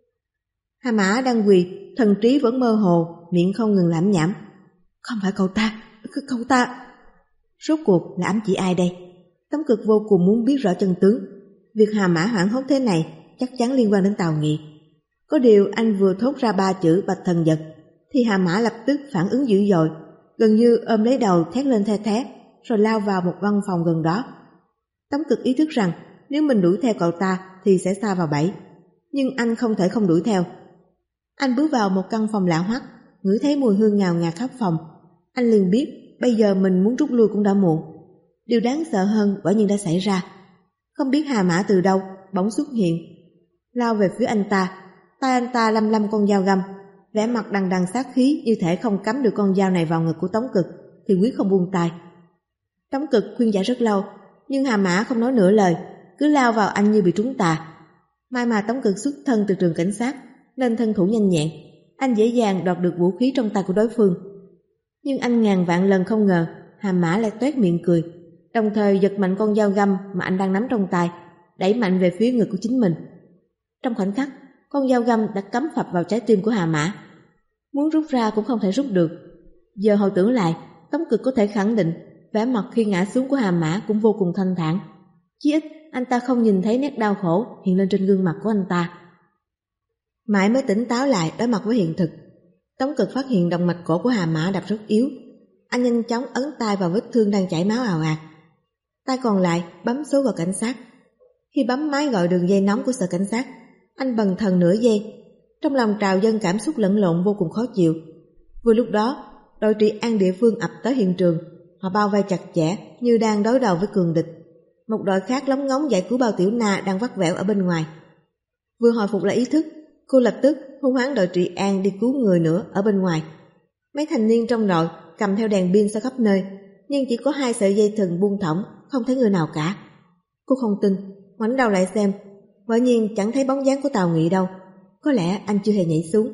Hà Mã đang quỳ, thần trí vẫn mơ hồ, miệng không ngừng lẩm nhẩm. Không phải cậu ta, cậu ta. Rốt cuộc là ám chỉ ai đây? Tống Cực vô cùng muốn biết rõ chân tướng. Việc Hà Mã hoảng hốt thế này chắc chắn liên quan đến Tào Nghị. Có điều anh vừa thốt ra ba chữ Bạch Thần Dật thì Hà Mã lập tức phản ứng dữ dội, gần như ôm lấy đầu thét lên the thé, rồi lao vào một văn phòng gần đó. Tống Cực ý thức rằng nếu mình đuổi theo cậu ta thì sẽ sa vào bẫy, nhưng anh không thể không đuổi theo. Anh bước vào một căn phòng lạ hoắc, ngửi thấy mùi hương ngào ngạt khắp phòng. Anh liền biết bây giờ mình muốn rút lui cũng đã muộn. Điều đáng sợ hơn quả nhiên đã xảy ra. Không biết Hà Mã từ đâu bỗng xuất hiện, lao về phía anh ta. Tay anh ta lăm lăm con dao găm, vẻ mặt đằng đằng sát khí, như thể không cắm được con dao này vào ngực của Tống Cực thì quyết không buông tay. Tống Cực khuyên giải rất lâu, nhưng Hà Mã không nói nửa lời, cứ lao vào anh như bị trúng tà. May mà Tống Cực xuất thân từ trường cảnh sát nên thân thủ nhanh nhẹn, anh dễ dàng đoạt được vũ khí trong tay của đối phương. Nhưng anh ngàn vạn lần không ngờ Hà Mã lại toét miệng cười, đồng thời giật mạnh con dao găm mà anh đang nắm trong tay, đẩy mạnh về phía ngực của chính mình. Trong khoảnh khắc, con dao găm đã cắm phập vào trái tim của Hà Mã. Muốn rút ra cũng không thể rút được. Giờ hồi tưởng lại, Tống Cực có thể khẳng định vẻ mặt khi ngã xuống của Hà Mã cũng vô cùng thanh thản. Chí ít anh ta không nhìn thấy nét đau khổ hiện lên trên gương mặt của anh ta. Mãi mới tỉnh táo lại đối mặt với hiện thực. Tống Cực phát hiện động mạch cổ của Hà Mã đập rất yếu. Anh nhanh chóng ấn tay vào vết thương đang chảy máu ào ạt. Tay còn lại bấm số gọi cảnh sát. Khi bấm máy gọi đường dây nóng của sở cảnh sát, anh bần thần nửa giây. Trong lòng trào dâng cảm xúc lẫn lộn vô cùng khó chịu. Vừa lúc đó, đội trị an địa phương ập tới hiện trường. Họ bao vây chặt chẽ như đang đối đầu với cường địch. Một đội khác lóng ngóng giải cứu Bao Tiểu Na đang vắt vẻo ở bên ngoài. Vừa hồi phục lại ý thức, cô lập tức hô hoán đội trị an đi cứu người nữa ở bên ngoài. Mấy thành niên trong đội cầm theo đèn pin ra khắp nơi, nhưng chỉ có hai sợi dây thừng buông thõng, không thấy người nào cả. Cô không tin, ngoảnh đầu lại xem, quả nhiên chẳng thấy bóng dáng của Tào Nghị đâu. Có lẽ anh chưa hề nhảy xuống.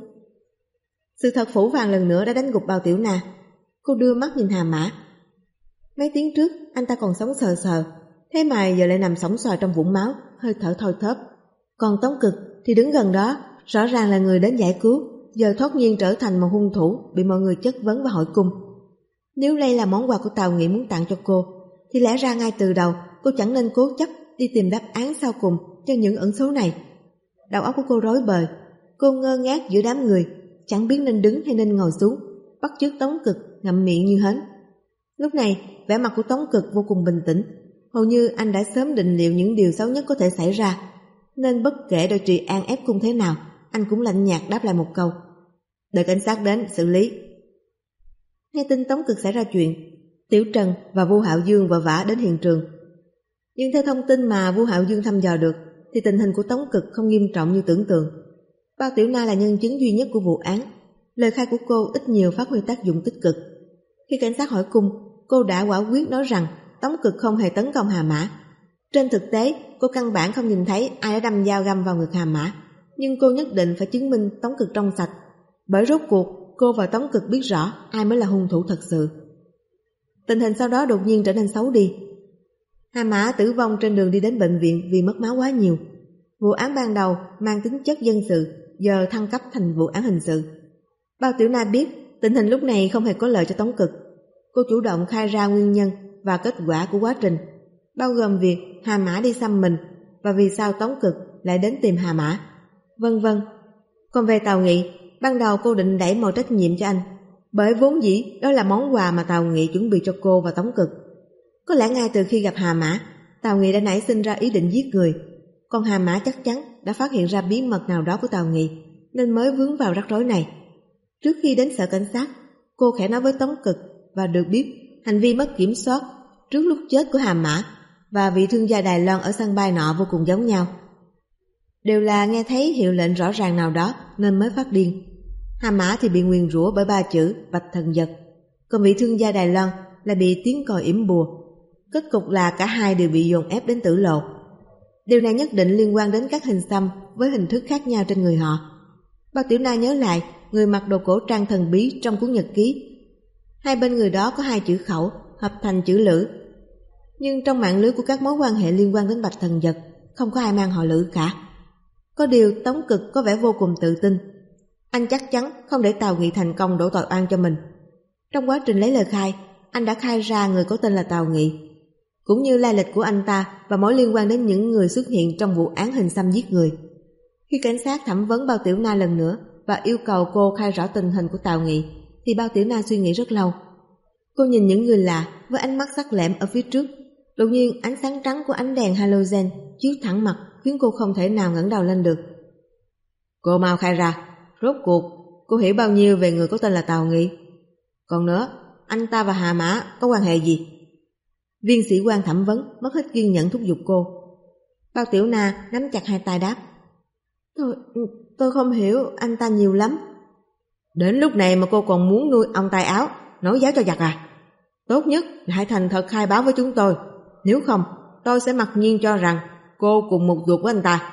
Sự thật phủ phàng lần nữa đã đánh gục Bao Tiểu Na. Cô đưa mắt nhìn Hà Mã. Mấy tiếng trước anh ta còn sống sờ sờ, thế mà giờ lại nằm sõng soài trong vũng máu, hơi thở thoi thóp. Còn Tống Cực thì đứng gần đó, rõ ràng là người đến giải cứu, giờ thoát nhiên trở thành một hung thủ bị mọi người chất vấn và hỏi cung. Nếu đây là món quà của Tào Nghị muốn tặng cho cô, thì lẽ ra ngay từ đầu cô chẳng nên cố chấp đi tìm đáp án sau cùng cho những ẩn số này. Đầu óc của cô rối bời, cô ngơ ngác giữa đám người, chẳng biết nên đứng hay nên ngồi xuống, bắt chước Tống Cực ngậm miệng như hến. Lúc này vẻ mặt của Tống Cực vô cùng bình tĩnh, hầu như anh đã sớm định liệu những điều xấu nhất có thể xảy ra, nên bất kể đội trị an ép cung thế nào, anh cũng lạnh nhạt đáp lại một câu: đợi cảnh sát đến xử lý. Nghe tin Tống Cực xảy ra chuyện, Tiểu Trần và Vu Hạo Dương vội vã đến hiện trường. Nhưng theo thông tin mà Vu Hạo Dương thăm dò được, thì tình hình của Tống Cực không nghiêm trọng như tưởng tượng. Bao Tiểu Na là nhân chứng duy nhất của vụ án, lời khai của cô ít nhiều phát huy tác dụng tích cực. Khi cảnh sát hỏi cung, cô đã quả quyết nói rằng Tống Cực không hề tấn công Hà Mã. Trên thực tế, cô căn bản không nhìn thấy ai đã đâm dao găm vào ngực Hà Mã, nhưng cô nhất định phải chứng minh Tống Cực trong sạch, bởi rốt cuộc cô và Tống Cực biết rõ ai mới là hung thủ thật sự. Tình hình sau đó đột nhiên trở nên xấu đi. Hà Mã tử vong trên đường đi đến bệnh viện vì mất máu quá nhiều. Vụ án ban đầu mang tính chất dân sự, giờ thăng cấp thành vụ án hình sự. Bao Tiểu Na biết tình hình lúc này không hề có lợi cho Tống Cực. Cô chủ động khai ra nguyên nhân và kết quả của quá trình, bao gồm việc Hà Mã đi xăm mình và vì sao Tống Cực lại đến tìm Hà Mã, vân vân. Còn về Tào Nghị, ban đầu cô định đẩy mọi trách nhiệm cho anh, bởi vốn dĩ đó là món quà mà Tào Nghị chuẩn bị cho cô và Tống Cực. Có lẽ ngay từ khi gặp Hà Mã, Tào Nghị đã nảy sinh ra ý định giết người, còn Hà Mã chắc chắn đã phát hiện ra bí mật nào đó của Tào Nghị, nên mới vướng vào rắc rối này. Trước khi đến sở cảnh sát, cô khẽ nói với Tống Cực và được biết hành vi mất kiểm soát trước lúc chết của Hà Mã và vị thương gia Đài Loan ở sân bay nọ vô cùng giống nhau. Đều là nghe thấy hiệu lệnh rõ ràng nào đó nên mới phát điên. Hà Mã thì bị nguyền rủa bởi ba chữ Bạch Thần Giật, còn vị thương gia Đài Loan là bị tiếng còi yểm bùa. Kết cục là cả hai đều bị dồn ép đến tử lộ. Điều này nhất định liên quan đến các hình xăm với hình thức khác nhau trên người họ. Bao Tiểu Na nhớ lại người mặc đồ cổ trang thần bí trong cuốn nhật ký. Hai bên người đó có hai chữ khẩu hợp thành chữ Lữ. Nhưng trong mạng lưới của các mối quan hệ liên quan đến Bạch Thần Giật, không có ai mang họ Lữ cả. Có điều Tống Cực có vẻ vô cùng tự tin. Anh chắc chắn không để Tào Nghị thành công đổ tội oan cho mình. Trong quá trình lấy lời khai, anh đã khai ra người có tên là Tào Nghị, cũng như lai lịch của anh ta và mối liên quan đến những người xuất hiện trong vụ án hình xăm giết người. Khi cảnh sát thẩm vấn Bao Tiểu Na lần nữa và yêu cầu cô khai rõ tình hình của Tào Nghị, thì Bao Tiểu Na suy nghĩ rất lâu. Cô nhìn những người lạ với ánh mắt sắc lẹm ở phía trước. Đột nhiên ánh sáng trắng của ánh đèn halogen chiếu thẳng mặt khiến cô không thể nào ngẩng đầu lên được. Cô mau khai ra, rốt cuộc cô hiểu bao nhiêu về người có tên là Tào Nghị? Còn nữa, anh ta và Hà Mã có quan hệ gì? Viên sĩ quan thẩm vấn mất hết kiên nhẫn thúc giục cô. Bao Tiểu Na nắm chặt hai tay đáp: Tôi, tôi không hiểu anh ta nhiều lắm. Đến lúc này mà cô còn muốn nuôi ông tay áo, nói giáo cho giặc à? Tốt nhất là hãy thành thật khai báo với chúng tôi, nếu không tôi sẽ mặc nhiên cho rằng cô cùng một ruột với anh ta.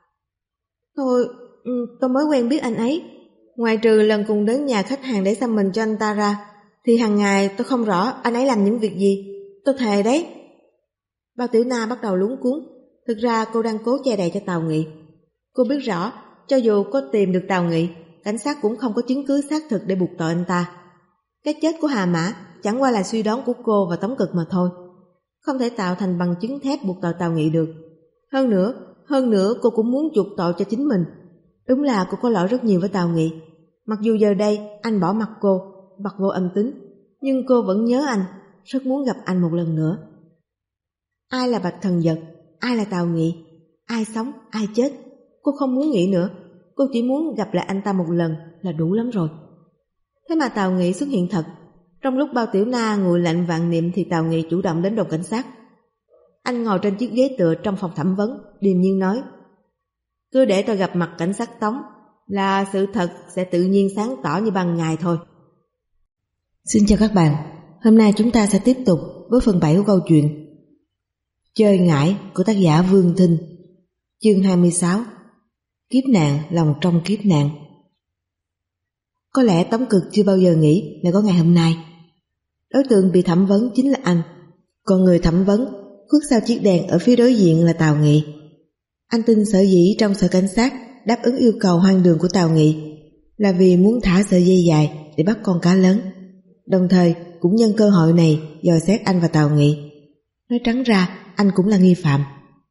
Tôi, tôi mới quen biết anh ấy. Ngoài trừ lần cùng đến nhà khách hàng để xăm mình cho anh ta ra, thì hàng ngày tôi không rõ anh ấy làm những việc gì. Tôi thề đấy. Bao Tiểu Na bắt đầu luống cuống. Thực ra cô đang cố che đậy cho Tào Nghị. Cô biết rõ, cho dù có tìm được Tào Nghị, cảnh sát cũng không có chứng cứ xác thực để buộc tội anh ta. Cái chết của Hà Mã chẳng qua là suy đoán của cô và Tống Cực mà thôi, không thể tạo thành bằng chứng thép buộc tội Tào Nghị được. Hơn nữa, hơn nữa cô cũng muốn chuộc tội cho chính mình. Đúng là cô có lỗi rất nhiều với Tào Nghị. Mặc dù giờ đây anh bỏ mặt cô, bặt vô âm tính, nhưng cô vẫn nhớ anh, rất muốn gặp anh một lần nữa. Ai là Bạch Thần Dật, ai là Tào Nghị, ai sống, ai chết, cô không muốn nghĩ nữa. Cô chỉ muốn gặp lại anh ta một lần là đủ lắm rồi. Thế mà Tào Nghị xuất hiện thật. Trong lúc Bao Tiểu Na ngồi lạnh vạn niệm thì Tào Nghị chủ động đến đồn cảnh sát. Anh ngồi trên chiếc ghế tựa trong phòng thẩm vấn, điềm nhiên nói: cứ để tôi gặp mặt cảnh sát Tống là sự thật sẽ tự nhiên sáng tỏ như ban ngày thôi. Xin chào các bạn, hôm nay chúng ta sẽ tiếp tục với phần bảy của câu chuyện Chơi Ngải của tác giả Vương Thinh. Chương hai mươi sáu. Kiếp nạn lòng trong kiếp nạn. Có lẽ Tống Cực chưa bao giờ nghĩ lại có ngày hôm nay. Đối tượng bị thẩm vấn chính là anh, còn người thẩm vấn khuất sau chiếc đèn ở phía đối diện là Tào Nghị. Anh tin sở dĩ trong sở cảnh sát đáp ứng yêu cầu hoang đường của Tào Nghị là vì muốn thả sợi dây dài để bắt con cá lớn, đồng thời cũng nhân cơ hội này dò xét anh và Tào Nghị. Nói trắng ra, anh cũng là nghi phạm.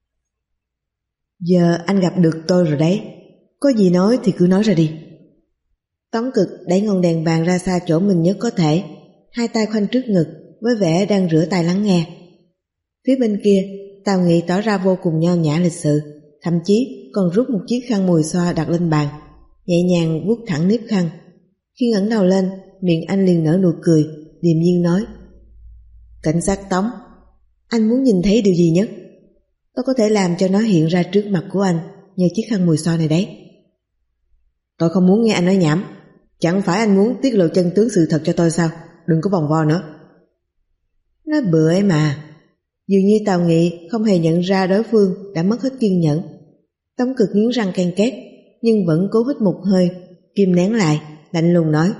Giờ anh gặp được tôi rồi đấy, có gì nói thì cứ nói ra đi. Tống Cực đẩy ngọn đèn bàn ra xa chỗ mình nhất có thể, hai tay khoanh trước ngực với vẻ đang rửa tai lắng nghe. Phía bên kia, Tào Nghị tỏ ra vô cùng nho nhã lịch sự, thậm chí còn rút một chiếc khăn mùi xoa đặt lên bàn, nhẹ nhàng vuốt thẳng nếp khăn. Khi ngẩng đầu lên, miệng anh liền nở nụ cười, điềm nhiên nói: cảnh sát Tống, anh muốn nhìn thấy điều gì nhất? Tôi có thể làm cho nó hiện ra trước mặt của anh nhờ chiếc khăn mùi xoa này đấy. Tôi không muốn nghe anh nói nhảm. Chẳng phải anh muốn tiết lộ chân tướng sự thật cho tôi sao? Đừng có vòng vo nữa. Nói bừa ấy mà. Dường như Tào Nghị không hề nhận ra đối phương đã mất hết kiên nhẫn. Tống Cực nghiến răng ken két, nhưng vẫn cố hít một hơi, kìm nén lại, lạnh lùng nói: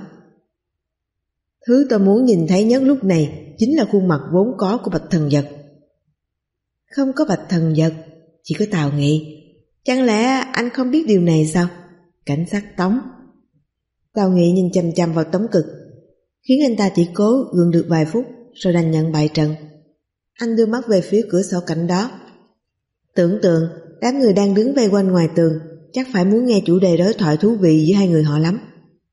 thứ tôi muốn nhìn thấy nhất lúc này chính là khuôn mặt vốn có của Bạch Thần Dật. Không có Bạch Thần Dật, chỉ có Tào Nghị. Chẳng lẽ anh không biết điều này sao? Cảnh sát Tống. Tào Nghị nhìn chằm chằm vào Tống Cực, khiến anh ta chỉ cố gượng được vài phút rồi đành nhận bại trận. Anh đưa mắt về phía cửa sổ cạnh đó, tưởng tượng đám người đang đứng vây quanh ngoài tường chắc phải muốn nghe chủ đề đối thoại thú vị giữa hai người họ lắm.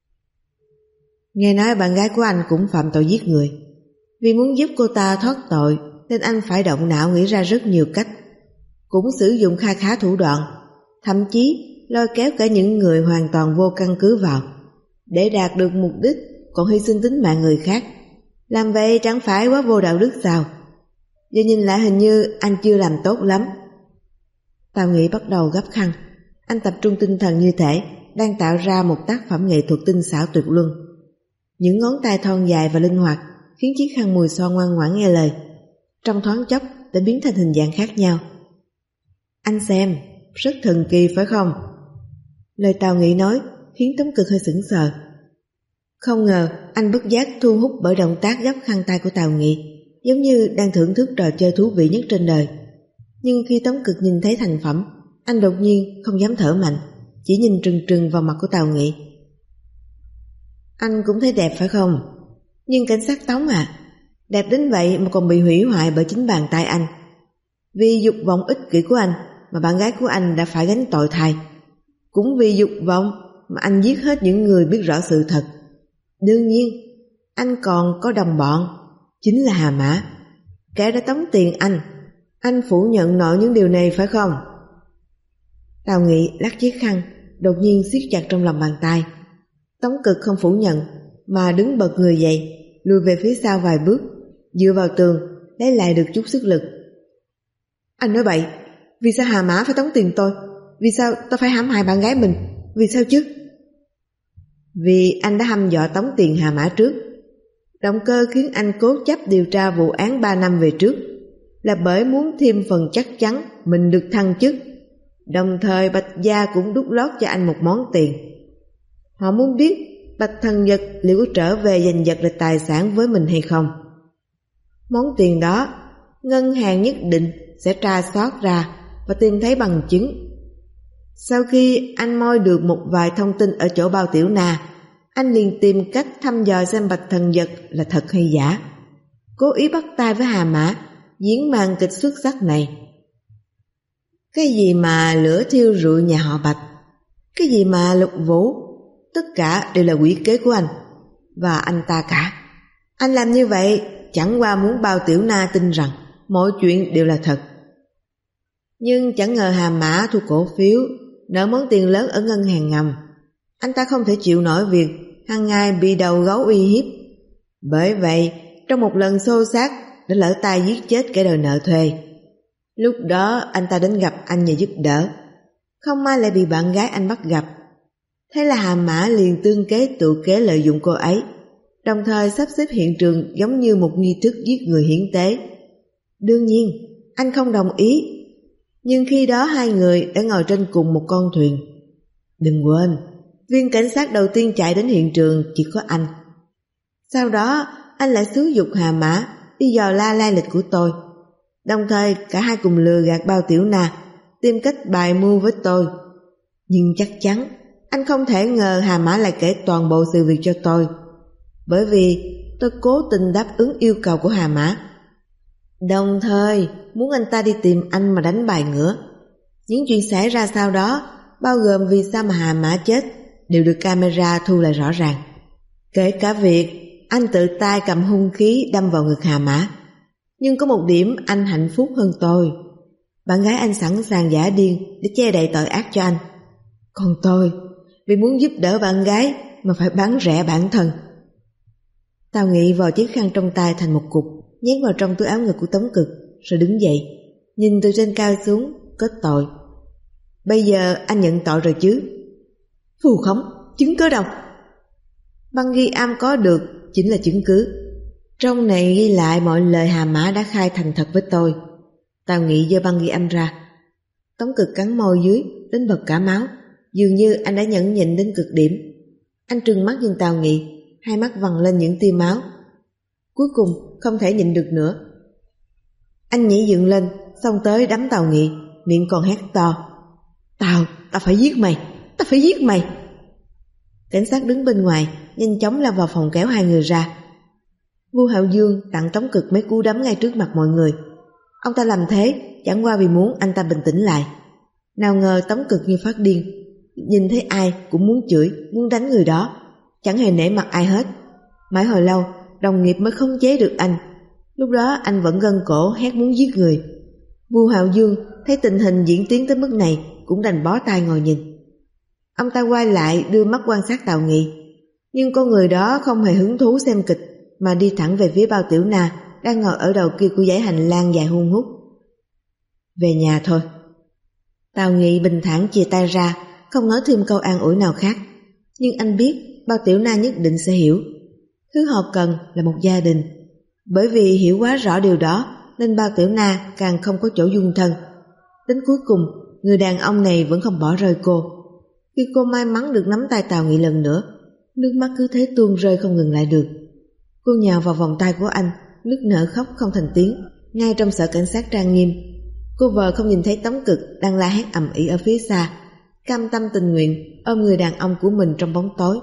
Nghe nói bạn gái của anh cũng phạm tội giết người. Vì muốn giúp cô ta thoát tội nên anh phải động não nghĩ ra rất nhiều cách, cũng sử dụng kha khá thủ đoạn, thậm chí lôi kéo cả những người hoàn toàn vô căn cứ vào để đạt được mục đích, còn hy sinh tính mạng người khác. Làm vậy chẳng phải quá vô đạo đức sao? Giờ nhìn lại hình như anh chưa làm tốt lắm. Tào Nghị bắt đầu gấp khăn. Anh tập trung tinh thần như thể đang tạo ra một tác phẩm nghệ thuật tinh xảo tuyệt luân. Những ngón tay thon dài và linh hoạt khiến chiếc khăn mùi xoa ngoan ngoãn nghe lời, trong thoáng chốc đã biến thành hình dạng khác nhau. Anh xem, rất thần kỳ phải không? Lời Tào Nghị nói khiến Tống Cực hơi sững sờ. Không ngờ anh bất giác thu hút bởi động tác gấp khăn tay của Tào Nghị, giống như đang thưởng thức trò chơi thú vị nhất trên đời. Nhưng khi Tống Cực nhìn thấy thành phẩm, anh đột nhiên không dám thở mạnh, chỉ nhìn trừng trừng vào mặt của Tào Nghị. Anh cũng thấy đẹp phải không? Nhưng cảnh sát Tống à, đẹp đến vậy mà còn bị hủy hoại bởi chính bàn tay anh. Vì dục vọng ích kỷ của anh mà bạn gái của anh đã phải gánh tội thay. Cũng vì dục vọng mà anh giết hết những người biết rõ sự thật. Đương nhiên, anh còn có đồng bọn, chính là Hà Mã, kẻ đã tống tiền anh. Anh phủ nhận nổi những điều này phải không? Tào Nghị lắc chiếc khăn, đột nhiên siết chặt trong lòng bàn tay. Tống Cực không phủ nhận, mà đứng bật người dậy, lùi về phía sau vài bước, dựa vào tường, lấy lại được chút sức lực. Anh nói bậy, vì sao Hà Mã phải tống tiền tôi? Vì sao tôi phải hãm hại bạn gái mình? Vì sao chứ? Vì anh đã hăm dọa tống tiền Hà Mã trước. Động cơ khiến anh cố chấp điều tra vụ án ba năm về trước là bởi muốn thêm phần chắc chắn mình được thăng chức. Đồng thời Bạch Gia cũng đút lót cho anh một món tiền. Họ muốn biết Bạch Thần Dật liệu có trở về giành giật lại tài sản với mình hay không. Món tiền đó ngân hàng nhất định sẽ tra soát ra và tìm thấy bằng chứng. Sau khi anh moi được một vài thông tin ở chỗ Bao Tiểu Na, anh liền tìm cách thăm dò xem Bạch Thần Dật là thật hay giả, cố ý bắt tay với Hà Mã diễn màn kịch xuất sắc này. Cái gì mà lửa thiêu rụi nhà họ Bạch, cái gì mà Lục Vũ, tất cả đều là quỷ kế của anh và anh ta cả. Anh làm như vậy chẳng qua muốn Bao Tiểu Na tin rằng mọi chuyện đều là thật. Nhưng chẳng ngờ Hà Mã thu cổ phiếu, nợ món tiền lớn ở ngân hàng ngầm. Anh ta không thể chịu nổi việc hàng ngày bị đầu gấu uy hiếp. Bởi vậy, trong một lần xô xát đã lỡ tay giết chết kẻ đòi nợ thuê. Lúc đó anh ta đến gặp anh nhờ giúp đỡ. Không may lại bị bạn gái anh bắt gặp. Thế là Hà Mã liền tương kế tự kế lợi dụng cô ấy, đồng thời sắp xếp hiện trường giống như một nghi thức giết người hiến tế. Đương nhiên, anh không đồng ý. Nhưng khi đó hai người đã ngồi trên cùng một con thuyền. Đừng quên, viên cảnh sát đầu tiên chạy đến hiện trường chỉ có anh. Sau đó, anh lại xúi giục Hà Mã đi dò la lai lịch của tôi. Đồng thời cả hai cùng lừa gạt Bao Tiểu Na, tìm cách bài mưu với tôi. Nhưng chắc chắn anh không thể ngờ Hà Mã lại kể toàn bộ sự việc cho tôi, bởi vì tôi cố tình đáp ứng yêu cầu của Hà Mã, đồng thời muốn anh ta đi tìm anh mà đánh bài ngửa. Những chuyện xảy ra sau đó, bao gồm vì sao mà Hà Mã chết, đều được camera thu lại rõ ràng. Kể cả việc anh tự tay cầm hung khí đâm vào ngực Hà Mã. Nhưng có một điểm anh hạnh phúc hơn tôi. Bạn gái anh sẵn sàng giả điên để che đậy tội ác cho anh. Còn tôi, vì muốn giúp đỡ bạn gái mà phải bán rẻ bản thân. Tào Nghị vò chiếc khăn trong tay thành một cục, nhét vào trong túi áo ngực của Tống Cực, rồi đứng dậy, nhìn từ trên cao xuống, kết tội. Bây giờ anh nhận tội rồi chứ? Phù khống, chứng cứ đâu? Băng ghi âm có được chính là chứng cứ. Trong này ghi lại mọi lời Hà Mã đã khai thành thật với tôi. Tào Nghị giơ băng ghi âm ra. Tống Cực cắn môi dưới đến bật cả máu, dường như anh đã nhẫn nhịn đến cực điểm. Anh trừng mắt nhìn Tào Nghị, hai mắt vằn lên những tia máu. Cuối cùng không thể nhịn được nữa, anh nhảy dựng lên, xông tới đấm Tào Nghị, miệng còn hét to: Tào, ta phải giết mày, ta phải giết mày. Cảnh sát đứng bên ngoài nhanh chóng lao vào phòng kéo hai người ra. Vu Hạo Dương tặng Tống Cực mấy cú đấm ngay trước mặt mọi người. Ông ta làm thế chẳng qua vì muốn anh ta bình tĩnh lại. Nào ngờ Tống Cực như phát điên, nhìn thấy ai cũng muốn chửi, muốn đánh người đó, chẳng hề nể mặt ai hết. Mãi hồi lâu, đồng nghiệp mới khống chế được anh. Lúc đó anh vẫn gân cổ hét muốn giết người. Vu Hạo Dương thấy tình hình diễn tiến tới mức này cũng đành bó tay ngồi nhìn. Ông ta quay lại đưa mắt quan sát Tào Nghị, nhưng con người đó không hề hứng thú xem kịch mà đi thẳng về phía Bao Tiểu Na đang ngồi ở đầu kia của dãy hành lang dài hun hút. Về nhà thôi. Tào Nghị bình thản chia tay ra, không nói thêm câu an ủi nào khác. Nhưng anh biết Bao Tiểu Na nhất định sẽ hiểu. Thứ họ cần là một gia đình. Bởi vì hiểu quá rõ điều đó nên Bao Tiểu Na càng không có chỗ dung thân. Đến cuối cùng, người đàn ông này vẫn không bỏ rơi cô. Khi cô may mắn được nắm tay Tào Nghị lần nữa, nước mắt cứ thế tuôn rơi không ngừng lại được. Cô nhào vào vòng tay của anh, nức nở khóc không thành tiếng. Ngay trong sở cảnh sát trang nghiêm, cô vợ không nhìn thấy Tống Cực đang la hét ầm ĩ ở phía xa, cam tâm tình nguyện ôm người đàn ông của mình trong bóng tối.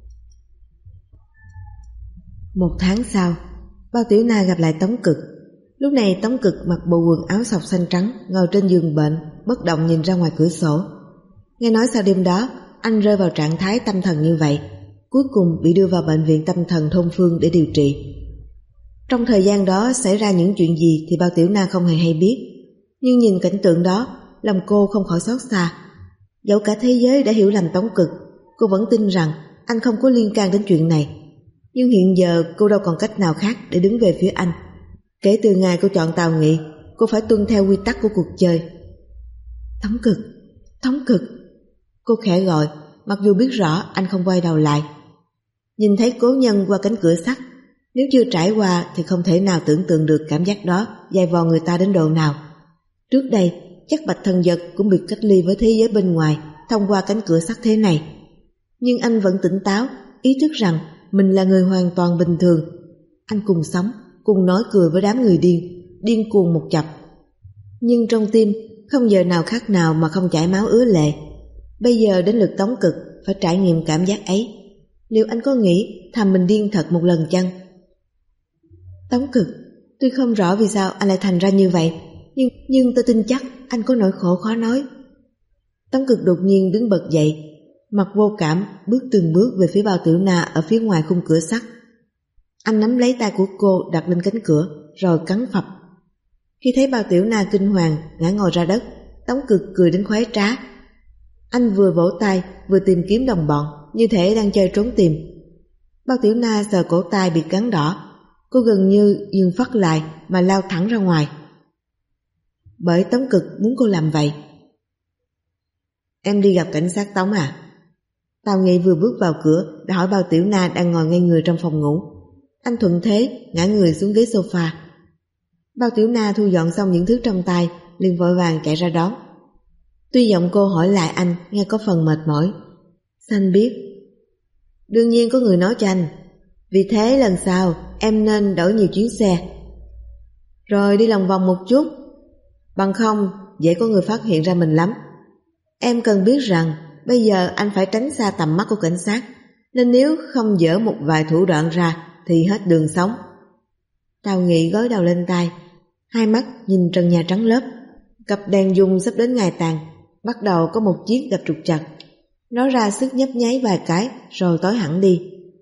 Một tháng sau, Bao Tiểu Na gặp lại Tống Cực. Lúc này Tống Cực mặc bộ quần áo sọc xanh trắng, ngồi trên giường bệnh, bất động nhìn ra ngoài cửa sổ. Nghe nói sau đêm đó, anh rơi vào trạng thái tâm thần như vậy, cuối cùng bị đưa vào bệnh viện tâm thần Thôn Phương để điều trị. Trong thời gian đó xảy ra những chuyện gì thì Bao Tiểu Na không hề hay biết, nhưng nhìn cảnh tượng đó, lòng cô không khỏi xót xa. Dẫu cả thế giới đã hiểu lầm Tống Cực, cô vẫn tin rằng anh không có liên can đến chuyện này. Nhưng hiện giờ cô đâu còn cách nào khác để đứng về phía anh. Kể từ ngày cô chọn Tào Nghị, cô phải tuân theo quy tắc của cuộc chơi. Tống Cực, Tống Cực. Cô khẽ gọi, mặc dù biết rõ anh không quay đầu lại. Nhìn thấy cố nhân qua cánh cửa sắt, nếu chưa trải qua thì không thể nào tưởng tượng được cảm giác đó dày vò người ta đến độ nào. Trước đây, chắc Bạch Thần Dật cũng bị cách ly với thế giới bên ngoài thông qua cánh cửa sắt thế này. Nhưng anh vẫn tỉnh táo, ý thức rằng mình là người hoàn toàn bình thường. Anh cùng sống, cùng nói cười với đám người điên, điên cuồng một chập. Nhưng trong tim không giờ nào khác nào mà không chảy máu ứa lệ. Bây giờ đến lượt Tống Cực phải trải nghiệm cảm giác ấy. Liệu anh có nghĩ thầm mình điên thật một lần chăng? Tống Cực, tôi không rõ vì sao anh lại thành ra như vậy, nhưng nhưng tôi tin chắc anh có nỗi khổ khó nói. Tống Cực đột nhiên đứng bật dậy, mặt vô cảm bước từng bước về phía Bao Tiểu Na ở phía ngoài khung cửa sắt. Anh nắm lấy tay của cô đặt lên cánh cửa rồi cắn phập. Khi thấy Bao Tiểu Na kinh hoàng ngã ngồi ra đất, Tống Cực cười đến khoái trá. Anh vừa vỗ tay vừa tìm kiếm đồng bọn, như thể đang chơi trốn tìm. Bao Tiểu Na sờ cổ tay bị cắn đỏ, cô gần như dừng phát lại mà lao thẳng ra ngoài. Bởi Tống Cực muốn cô làm vậy. Em đi gặp cảnh sát Tống à? Tào Nghị vừa bước vào cửa đã hỏi Bao Tiểu Na đang ngồi ngay người trong phòng ngủ. Anh thuận thế ngã người xuống ghế sofa. Bao Tiểu Na thu dọn xong những thứ trong tay, liền vội vàng chạy ra đón. Tuy giọng cô hỏi lại anh nghe có phần mệt mỏi. Sao anh biết? Đương nhiên có người nói cho anh. Vì thế lần sau em nên đổi nhiều chuyến xe, rồi đi lòng vòng một chút, bằng không dễ có người phát hiện ra mình lắm. Em cần biết rằng bây giờ anh phải tránh xa tầm mắt của cảnh sát, nên nếu không dỡ một vài thủ đoạn ra thì hết đường sống. Tào Nghị gối đầu lên tay, hai mắt nhìn trần nhà trắng lớp. Cặp đèn dùng sắp đến ngày tàn, bắt đầu có một chiếc gặp trục trặc. Nó ra sức nhấp nháy vài cái rồi tối hẳn đi.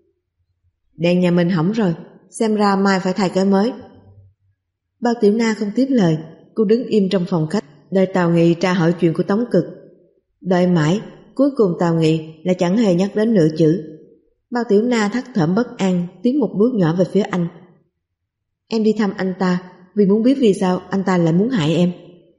Đèn nhà mình hỏng rồi, xem ra mai phải thay cái mới. Bao Tiểu Na không tiếp lời, cô đứng im trong phòng khách đợi Tào Nghị tra hỏi chuyện của Tống Cực. Đợi mãi, cuối cùng Tào Nghị lại chẳng hề nhắc đến nửa chữ. Bao Tiểu Na thất thởm bất an tiến một bước nhỏ về phía anh. Em đi thăm anh ta vì muốn biết vì sao anh ta lại muốn hại em.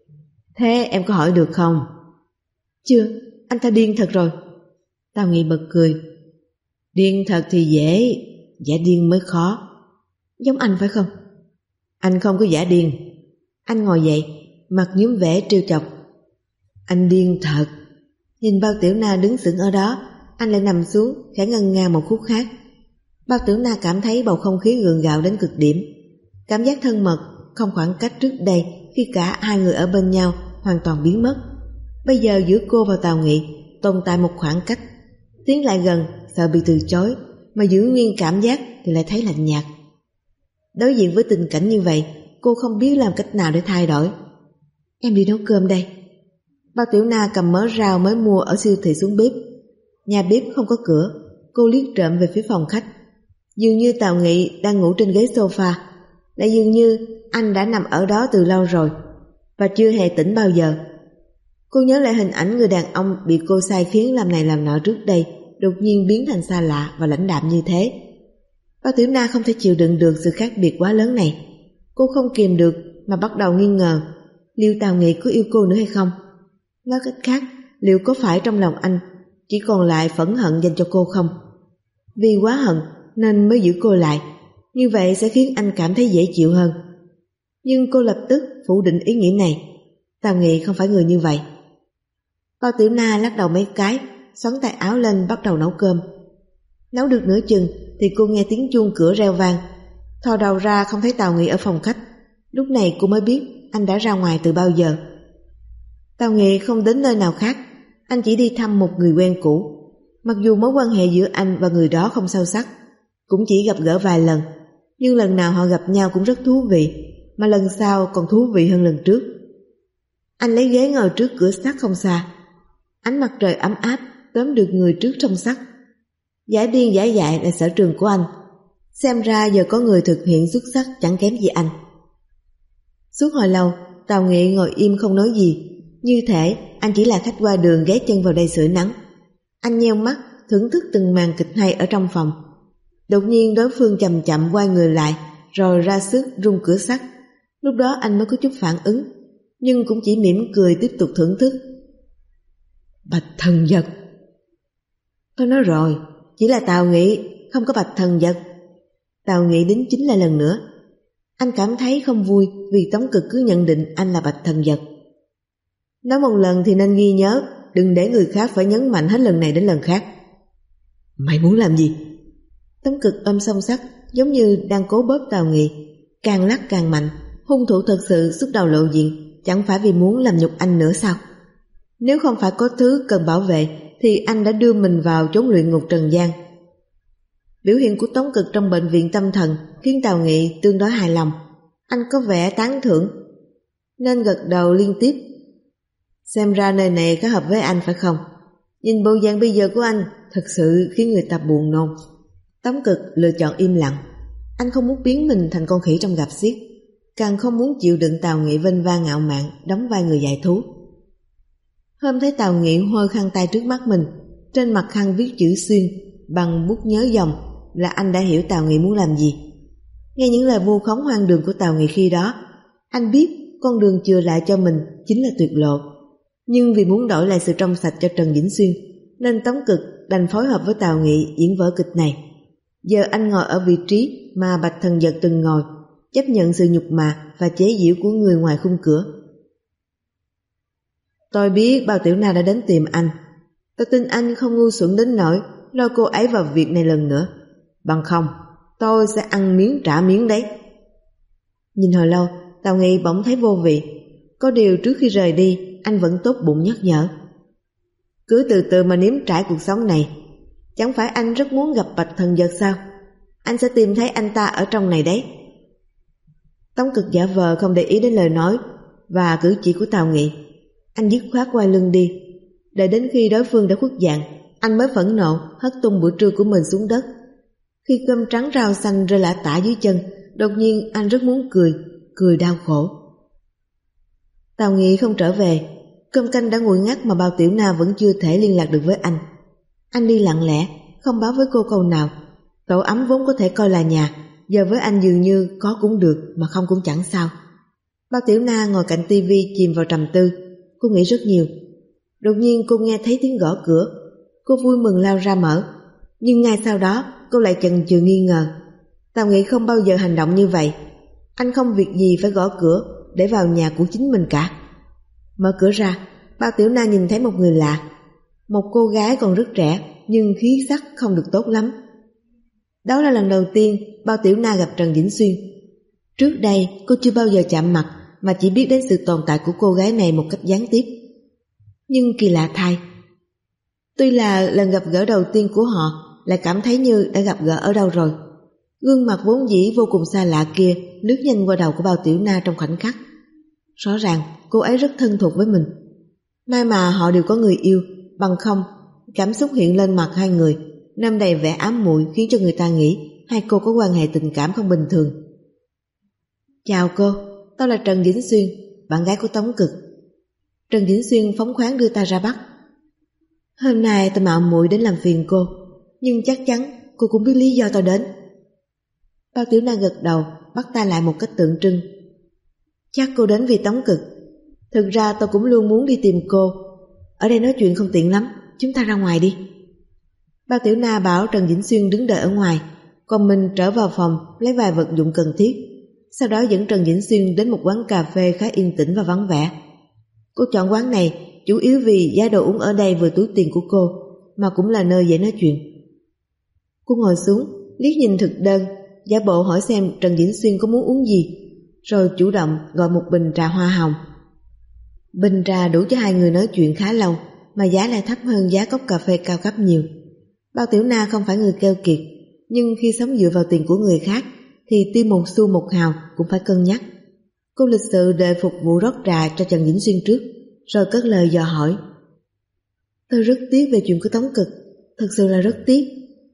Thế em có hỏi được không? Chưa, anh ta điên thật rồi. Tào Nghị bật cười. Điên thật thì dễ, giả điên mới khó. Giống anh phải không? Anh không có giả điên. Anh ngồi dậy, mặt nhúm vẻ trêu chọc. Anh điên thật. Nhìn Bao Tiểu Na đứng sững ở đó, anh lại nằm xuống khẽ ngân nga một khúc khác. Bao Tiểu Na cảm thấy bầu không khí gượng gạo đến cực điểm. Cảm giác thân mật, không khoảng cách trước đây khi cả hai người ở bên nhau hoàn toàn biến mất. Bây giờ giữa cô và Tào Nghị tồn tại một khoảng cách. Tiến lại gần sợ bị từ chối, mà giữ nguyên cảm giác thì lại thấy lạnh nhạt. Đối diện với tình cảnh như vậy, cô không biết làm cách nào để thay đổi. Em đi nấu cơm đây. Bao Tiểu Na cầm mớ rau mới mua ở siêu thị xuống bếp. Nhà bếp không có cửa, cô liếc trộm về phía phòng khách. Dường như Tào Nghị đang ngủ trên ghế sofa, lại dường như anh đã nằm ở đó từ lâu rồi và chưa hề tỉnh bao giờ. Cô nhớ lại hình ảnh người đàn ông bị cô sai khiến làm này làm nọ trước đây đột nhiên biến thành xa lạ và lãnh đạm như thế. Bao Tiểu Na không thể chịu đựng được sự khác biệt quá lớn này. Cô không kìm được mà bắt đầu nghi ngờ liệu Tào Nghị có yêu cô nữa hay không. Nói cách khác, liệu có phải trong lòng anh chỉ còn lại phẫn hận dành cho cô không? Vì quá hận nên mới giữ cô lại, như vậy sẽ khiến anh cảm thấy dễ chịu hơn. Nhưng cô lập tức phủ định ý nghĩ này. Tào Nghị không phải người như vậy. Bao Tiểu Na lắc đầu mấy cái, xoắn tay áo lên bắt đầu nấu cơm. Nấu được nửa chừng thì cô nghe tiếng chuông cửa reo vang. Thò đầu ra không thấy Tào Nghị ở phòng khách. Lúc này cô mới biết anh đã ra ngoài từ bao giờ. Tào Nghị không đến nơi nào khác, anh chỉ đi thăm một người quen cũ. Mặc dù mối quan hệ giữa anh và người đó không sâu sắc, cũng chỉ gặp gỡ vài lần, nhưng lần nào họ gặp nhau cũng rất thú vị, mà lần sau còn thú vị hơn lần trước. Anh lấy ghế ngồi trước cửa sắt không xa. Ánh mặt trời ấm áp tóm được người trước trong sắt. Giả điên giả dại là sở trường của anh. Xem ra giờ có người thực hiện xuất sắc chẳng kém gì anh. Suốt hồi lâu, Tào Nghị ngồi im không nói gì, như thể anh chỉ là khách qua đường ghé chân vào đây sưởi nắng. Anh nheo mắt thưởng thức từng màn kịch hay ở trong phòng. Đột nhiên đối phương chậm chậm quay người lại, rồi ra sức rung cửa sắt. Lúc đó anh mới có chút phản ứng, nhưng cũng chỉ mỉm cười tiếp tục thưởng thức. Bạch thần vật. Tôi nói rồi, chỉ là Tào Nghị, không có bạch thần vật. Tào Nghị đính chính lại lần nữa. Anh cảm thấy không vui vì Tống Cực cứ nhận định anh là bạch thần vật. Nói một lần thì nên ghi nhớ, đừng để người khác phải nhấn mạnh hết lần này đến lần khác. Mày muốn làm gì? Tống Cực ôm song sắt, giống như đang cố bóp Tào Nghị, càng lắc càng mạnh. Hung thủ thật sự xuất đầu lộ diện, chẳng phải vì muốn làm nhục anh nữa sao? Nếu không phải có thứ cần bảo vệ thì anh đã đưa mình vào chốn luyện ngục trần gian. Biểu hiện của Tống Cực trong bệnh viện tâm thần khiến Tào Nghị tương đối hài lòng. Anh có vẻ tán thưởng nên gật đầu liên tiếp. Xem ra nơi này khá hợp với anh phải không? Nhìn bộ dạng bây giờ của anh thật sự khiến người ta buồn nôn. Tống Cực lựa chọn im lặng. Anh không muốn biến mình thành con khỉ trong rạp xiếc, càng không muốn chịu đựng Tào Nghị vênh vang ngạo mạn đóng vai người dạy thú. Hôm thấy Tào Nghị hôi khăn tay trước mắt mình, trên mặt khăn viết chữ Xuyên bằng bút nhớ dòng, là anh đã hiểu Tào Nghị muốn làm gì. Nghe những lời vu khống hoang đường của Tào Nghị khi đó, anh biết con đường chừa lại cho mình chính là tuyệt lộ. Nhưng vì muốn đổi lại sự trong sạch cho Trần Vĩnh Xuyên, nên Tống Cực đành phối hợp với Tào Nghị diễn vở kịch này. Giờ anh ngồi ở vị trí mà Bạch Thần Dật từng ngồi, chấp nhận sự nhục mạ và chế giễu của người ngoài khung cửa. Tôi biết Bao Tiểu Na đã đến tìm anh. Tôi tin anh không ngu xuẩn đến nỗi lôi cô ấy vào việc này lần nữa. Bằng không, tôi sẽ ăn miếng trả miếng đấy. Nhìn hồi lâu, Tào Nghị bỗng thấy vô vị. Có điều trước khi rời đi, anh vẫn tốt bụng nhắc nhở. Cứ từ từ mà nếm trải cuộc sống này. Chẳng phải anh rất muốn gặp Bạch Thần Dật sao? Anh sẽ tìm thấy anh ta ở trong này đấy. Tống Cực giả vờ không để ý đến lời nói và cử chỉ của Tào Nghị. Anh dứt khoát quay lưng đi. Đợi đến khi đối phương đã khuất dạng, anh mới phẫn nộ hất tung bữa trưa của mình xuống đất. Khi cơm trắng rau xanh rơi lả tả dưới chân, đột nhiên anh rất muốn cười, cười đau khổ. Tào Nghị không trở về. Cơm canh đã nguội ngắt mà Bao Tiểu Na vẫn chưa thể liên lạc được với anh. Anh đi lặng lẽ, không báo với cô câu nào. Tổ ấm vốn có thể coi là nhà, giờ với anh dường như có cũng được mà không cũng chẳng sao. Bao Tiểu Na ngồi cạnh tivi chìm vào trầm tư. Cô nghĩ rất nhiều. Đột nhiên cô nghe thấy tiếng gõ cửa. Cô vui mừng lao ra mở. Nhưng ngay sau đó cô lại chần chừ nghi ngờ. Tào Nghị không bao giờ hành động như vậy. Anh không việc gì phải gõ cửa để vào nhà của chính mình cả. Mở cửa ra, Bao Tiểu Na nhìn thấy một người lạ. Một cô gái còn rất trẻ nhưng khí sắc không được tốt lắm. Đó là lần đầu tiên Bao Tiểu Na gặp Trần Vĩnh Xuyên. Trước đây cô chưa bao giờ chạm mặt mà chỉ biết đến sự tồn tại của cô gái này một cách gián tiếp. Nhưng kỳ lạ thay, tuy là lần gặp gỡ đầu tiên của họ, lại cảm thấy như đã gặp gỡ ở đâu rồi. Gương mặt vốn dĩ vô cùng xa lạ kia lướt nhanh qua đầu của Bao Tiểu Na trong khoảnh khắc. Rõ ràng cô ấy rất thân thuộc với mình. May mà họ đều có người yêu, bằng không cảm xúc hiện lên mặt hai người nằm đầy vẻ ám muội, khiến cho người ta nghĩ hai cô có quan hệ tình cảm không bình thường. Chào cô, tôi là Trần Vĩnh Xuyên, bạn gái của Tống Cực. Trần Vĩnh Xuyên phóng khoáng đưa ta ra bắt. Hôm nay tôi mạo muội đến làm phiền cô, nhưng chắc chắn cô cũng biết lý do tôi đến. Bao Tiểu Na gật đầu, bắt tay lại một cách tượng trưng. Chắc cô đến vì Tống Cực. Thực ra tôi cũng luôn muốn đi tìm cô. Ở đây nói chuyện không tiện lắm, chúng ta ra ngoài đi. Bao Tiểu Na bảo Trần Vĩnh Xuyên đứng đợi ở ngoài, còn mình trở vào phòng lấy vài vật dụng cần thiết. Sau đó dẫn Trần Vĩnh Xuyên đến một quán cà phê khá yên tĩnh và vắng vẻ. Cô chọn quán này chủ yếu vì giá đồ uống ở đây vừa túi tiền của cô, mà cũng là nơi dễ nói chuyện. Cô ngồi xuống, liếc nhìn thực đơn, giả bộ hỏi xem Trần Vĩnh Xuyên có muốn uống gì, rồi chủ động gọi một bình trà hoa hồng. Bình trà đủ cho hai người nói chuyện khá lâu, mà giá lại thấp hơn giá cốc cà phê cao cấp nhiều. Bao Tiểu Na không phải người keo kiệt, nhưng khi sống dựa vào tiền của người khác thì tuy một xu một hào cũng phải cân nhắc. Cô lịch sự đợi phục vụ rót trà cho Trần Vĩnh Xuyên trước, rồi cất lời dò hỏi. Tôi rất tiếc về chuyện của Tống Cực, thật sự là rất tiếc.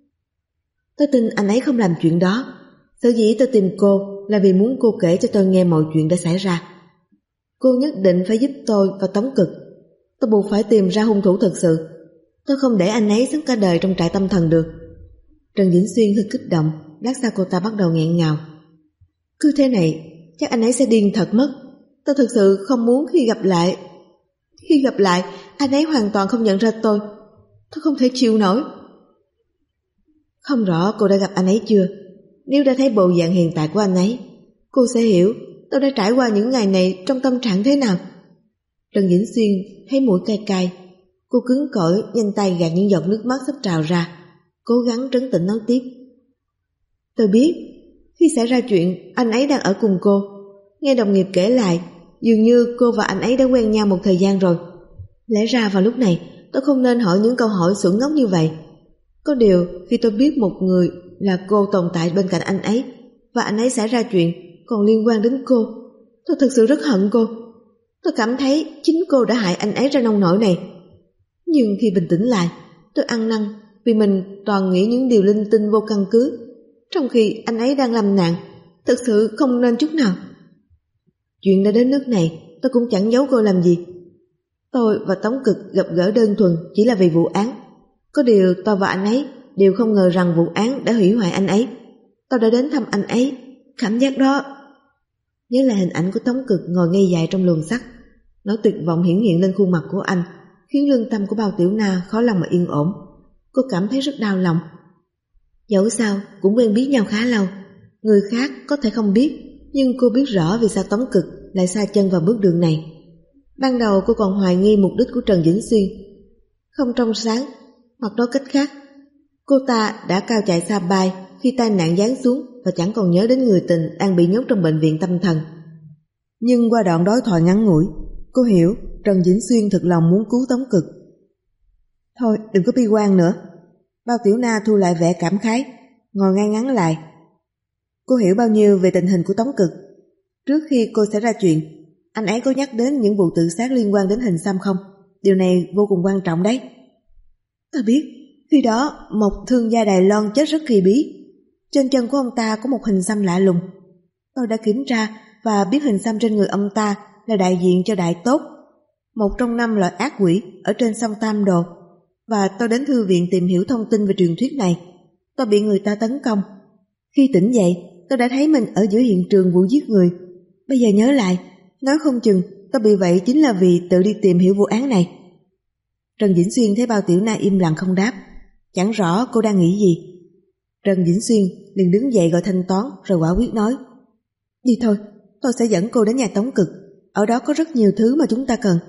Tôi tin anh ấy không làm chuyện đó. Sở dĩ tôi tìm cô là vì muốn cô kể cho tôi nghe mọi chuyện đã xảy ra. Cô nhất định phải giúp tôi và Tống Cực. Tôi buộc phải tìm ra hung thủ thật sự. Tôi không để anh ấy sống cả đời trong trại tâm thần được. Trần Vĩnh Xuyên hơi kích động. Lát sau cô ta bắt đầu nghẹn ngào. Cứ thế này chắc anh ấy sẽ điên thật mất. Tôi thực sự không muốn khi gặp lại Khi gặp lại anh ấy hoàn toàn không nhận ra tôi. Tôi không thể chịu nổi. Không rõ cô đã gặp anh ấy chưa. Nếu đã thấy bộ dạng hiện tại của anh ấy, cô sẽ hiểu tôi đã trải qua những ngày này trong tâm trạng thế nào. Trần Vĩnh Xuyên thấy mũi cay cay. Cô cứng cỏi nhanh tay gạt những giọt nước mắt sắp trào ra, cố gắng trấn tĩnh nói tiếp. Tôi biết khi xảy ra chuyện anh ấy đang ở cùng cô. Nghe đồng nghiệp kể lại, dường như cô và anh ấy đã quen nhau một thời gian rồi. Lẽ ra vào lúc này tôi không nên hỏi những câu hỏi xuẩn ngốc như vậy. Có điều khi tôi biết một người là cô tồn tại bên cạnh anh ấy, và anh ấy xảy ra chuyện còn liên quan đến cô, tôi thực sự rất hận cô. Tôi cảm thấy chính cô đã hại anh ấy ra nông nỗi này. Nhưng khi bình tĩnh lại, tôi ăn năn vì mình toàn nghĩ những điều linh tinh vô căn cứ, trong khi anh ấy đang lâm nạn. Thực sự không nên chút nào. Chuyện đã đến nước này, tôi cũng chẳng giấu cô làm gì. Tôi và Tống Cực gặp gỡ đơn thuần chỉ là vì vụ án. Có điều tôi và anh ấy đều không ngờ rằng vụ án đã hủy hoại anh ấy. Tôi đã đến thăm anh ấy. Cảm giác đó... Nhớ lại hình ảnh của Tống Cực ngồi ngây dài trong luồng sắt. Nỗi tuyệt vọng hiển hiện lên khuôn mặt của anh, khiến lương tâm của Bao Tiểu Na khó lòng mà yên ổn. Cô cảm thấy rất đau lòng. Dẫu sao cũng quen biết nhau khá lâu. Người khác có thể không biết, nhưng cô biết rõ vì sao Tống Cực lại sa chân vào bước đường này. Ban đầu cô còn hoài nghi mục đích của Trần Vĩnh Xuyên. Không trong sáng, hoặc nói cách khác, cô ta đã cao chạy xa bay khi tai nạn giáng xuống và chẳng còn nhớ đến người tình đang bị nhốt trong bệnh viện tâm thần. Nhưng qua đoạn đối thoại ngắn ngủi, cô hiểu Trần Vĩnh Xuyên thực lòng muốn cứu Tống Cực. Thôi đừng có bi quan nữa. Bao Tiểu Na thu lại vẻ cảm khái, ngồi ngay ngắn lại. Cô hiểu bao nhiêu về tình hình của Tống Cực? Trước khi cô xảy ra chuyện, anh ấy có nhắc đến những vụ tự sát liên quan đến hình xăm không? Điều này vô cùng quan trọng đấy. Tôi biết, khi đó một thương gia Đài Loan chết rất kỳ bí. Trên chân của ông ta có một hình xăm lạ lùng. Tôi đã kiểm tra và biết hình xăm trên người ông ta là đại diện cho Đại Tốt, một trong năm loại ác quỷ ở trên sông Tam Đồ. Và tôi đến thư viện tìm hiểu thông tin về truyền thuyết này. Tôi bị người ta tấn công. Khi tỉnh dậy, tôi đã thấy mình ở giữa hiện trường vụ giết người. Bây giờ nhớ lại, nói không chừng tôi bị vậy chính là vì tự đi tìm hiểu vụ án này. Trần Vĩnh Xuyên thấy Bao Tiểu Na im lặng không đáp, chẳng rõ cô đang nghĩ gì. Trần Vĩnh Xuyên liền đứng dậy gọi thanh toán rồi quả quyết nói: Đi thôi, tôi sẽ dẫn cô đến nhà Tống Cực. Ở đó có rất nhiều thứ mà chúng ta cần.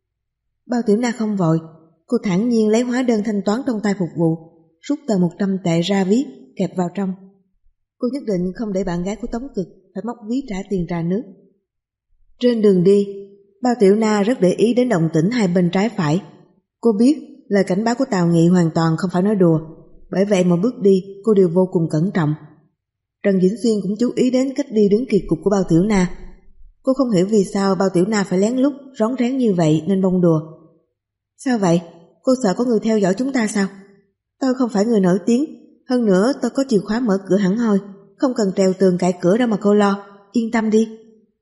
Bao Tiểu Na không vội. Cô thản nhiên lấy hóa đơn thanh toán trong tay phục vụ, rút tờ một trăm tệ ra viết, kẹp vào trong. Cô nhất định không để bạn gái của Tống Cực phải móc ví trả tiền trà nước. Trên đường đi, Bao Tiểu Na rất để ý đến động tĩnh hai bên trái phải. Cô biết lời cảnh báo của Tào Nghị hoàn toàn không phải nói đùa, bởi vậy mỗi bước đi cô đều vô cùng cẩn trọng. Trần Vĩnh Xuyên cũng chú ý đến cách đi đứng kỳ cục của Bao Tiểu Na. Cô không hiểu vì sao Bao Tiểu Na phải lén lút rón rén như vậy nên bông đùa. Sao vậy? Cô sợ có người theo dõi chúng ta sao? Tôi không phải người nổi tiếng, hơn nữa tôi có chìa khóa mở cửa hẳn hoi, không cần trèo tường cạy cửa đâu mà cô lo, yên tâm đi.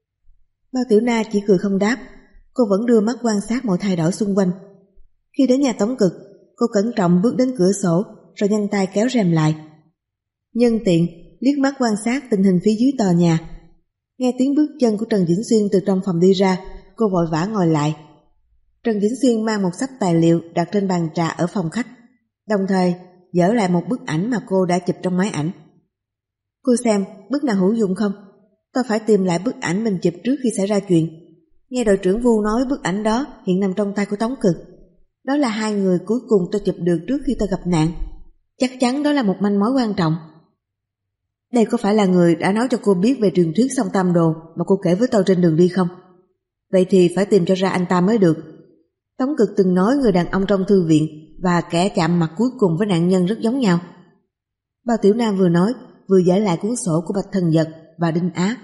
Bao Tiểu Na chỉ cười không đáp, cô vẫn đưa mắt quan sát mọi thay đổi xung quanh. Khi đến nhà Tống Cực, cô cẩn trọng bước đến cửa sổ rồi nhanh tay kéo rèm lại. Nhân tiện liếc mắt quan sát tình hình phía dưới tòa nhà. Nghe tiếng bước chân của Trần Vĩnh Xuyên từ trong phòng đi ra, cô vội vã ngồi lại. Trần Vĩnh Xuyên mang một sắp tài liệu đặt trên bàn trà ở phòng khách, đồng thời dỡ lại một bức ảnh mà cô đã chụp trong máy ảnh. Cô xem bức nào hữu dụng không? Tôi phải tìm lại bức ảnh mình chụp trước khi xảy ra chuyện. Nghe đội trưởng Vu nói bức ảnh đó hiện nằm trong tay của Tống Cực. Đó là hai người cuối cùng tôi chụp được trước khi tôi gặp nạn. Chắc chắn đó là một manh mối quan trọng. Đây có phải là người đã nói cho cô biết về truyền thuyết sông Tam Đồ mà cô kể với tôi trên đường đi không? Vậy thì phải tìm cho ra anh ta mới được. Tống Cực từng nói người đàn ông trong thư viện và kẻ chạm mặt cuối cùng với nạn nhân rất giống nhau. Bao Tiểu Nam vừa nói vừa giải lại cuốn sổ của Bạch Thần Vật và Đinh Á.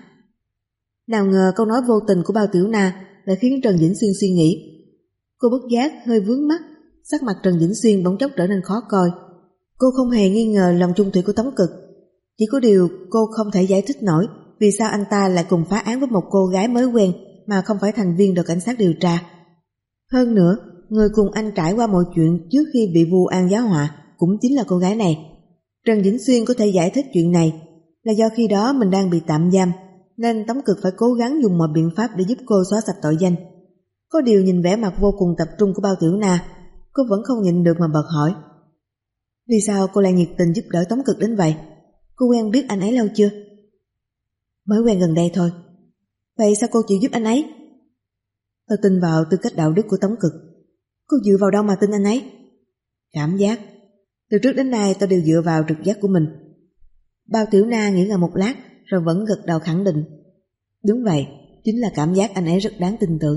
Nào ngờ câu nói vô tình của Bao Tiểu Na lại khiến Trần Vĩnh Xuyên suy nghĩ. Cô bất giác hơi vướng mắt, sắc mặt Trần Vĩnh Xuyên bỗng chốc trở nên khó coi. Cô không hề nghi ngờ lòng chung thủy của Tống Cực, chỉ có điều cô không thể giải thích nổi vì sao anh ta lại cùng phá án với một cô gái mới quen mà không phải thành viên đội cảnh sát điều tra. Hơn nữa, người cùng anh trải qua mọi chuyện trước khi bị vu oan giá họa cũng chính là cô gái này. Trần Vĩnh Xuyên có thể giải thích chuyện này là do khi đó mình đang bị tạm giam, nên Tống Cực phải cố gắng dùng mọi biện pháp để giúp cô xóa sạch tội danh. Có điều nhìn vẻ mặt vô cùng tập trung của Bao Tiểu Na, cô vẫn không nhịn được mà bật hỏi: vì sao cô lại nhiệt tình giúp đỡ Tống Cực đến vậy? Cô quen biết anh ấy lâu chưa? Mới quen gần đây thôi. Vậy sao cô chịu giúp anh ấy? Tôi tin vào tư cách đạo đức của Tống Cực. Cô dựa vào đâu mà tin anh ấy? Cảm giác. Từ trước đến nay tôi đều dựa vào trực giác của mình. Bao Tiểu Na nghĩ ngợi một lát rồi vẫn gật đầu khẳng định. Đúng vậy, chính là cảm giác anh ấy rất đáng tin tưởng.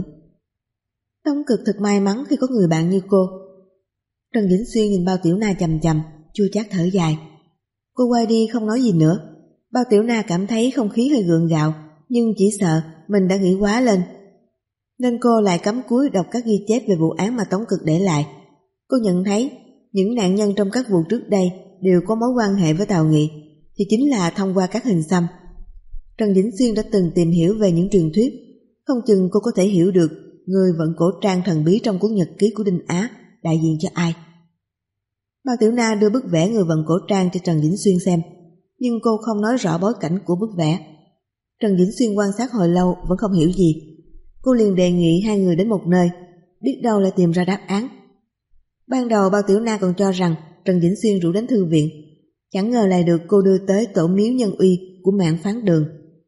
Tống Cực thật may mắn khi có người bạn như cô. Trần Vĩnh Xuyên nhìn Bao Tiểu Na chằm chằm, chua chát thở dài. Cô quay đi không nói gì nữa. Bao Tiểu Na cảm thấy không khí hơi gượng gạo, nhưng chỉ sợ mình đã nghĩ quá lên, nên cô lại cắm cúi đọc các ghi chép về vụ án mà Tống Cực để lại. Cô nhận thấy những nạn nhân trong các vụ trước đây đều có mối quan hệ với Tào Nghị, thì chính là thông qua các hình xăm. Trần Vĩnh Xuyên đã từng tìm hiểu về những truyền thuyết, không chừng cô có thể hiểu được người vận cổ trang thần bí trong cuốn nhật ký của Đinh Á đại diện cho ai. Bao Tiểu Na đưa bức vẽ người vận cổ trang cho Trần Vĩnh Xuyên xem, nhưng cô không nói rõ bối cảnh của bức vẽ. Trần Vĩnh Xuyên quan sát hồi lâu vẫn không hiểu gì. Cô liền đề nghị hai người đến một nơi, biết đâu lại tìm ra đáp án. Ban đầu Bao Tiểu Na còn cho rằng Trần Vĩnh Xuyên rủ đến thư viện, chẳng ngờ lại được cô đưa tới tổ miếu nhân uy của Mạn Phán Đường.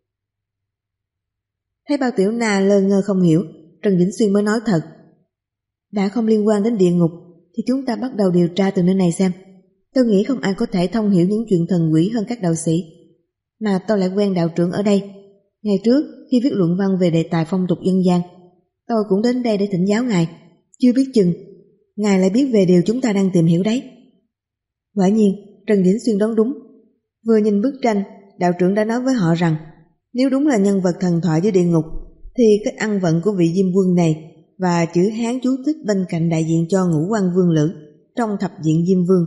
Thấy Bao Tiểu Na lơ ngơ không hiểu, Trần Vĩnh Xuyên mới nói thật. Đã không liên quan đến địa ngục thì chúng ta bắt đầu điều tra từ nơi này xem. Tôi nghĩ không ai có thể thông hiểu những chuyện thần quỷ hơn các đạo sĩ. Mà tôi lại quen đạo trưởng ở đây. Ngày trước khi viết luận văn về đề tài phong tục dân gian, tôi cũng đến đây để thỉnh giáo ngài. Chưa biết chừng ngài lại biết về điều chúng ta đang tìm hiểu đấy. Quả nhiên Trần Vĩnh Xuyên đoán đúng. Vừa nhìn bức tranh, đạo trưởng đã nói với họ rằng nếu đúng là nhân vật thần thoại dưới địa ngục thì cách ăn vận của vị Diêm Quân này và chữ Hán chú thích bên cạnh đại diện cho Ngũ Quan Vương Lữ trong thập diện Diêm Vương.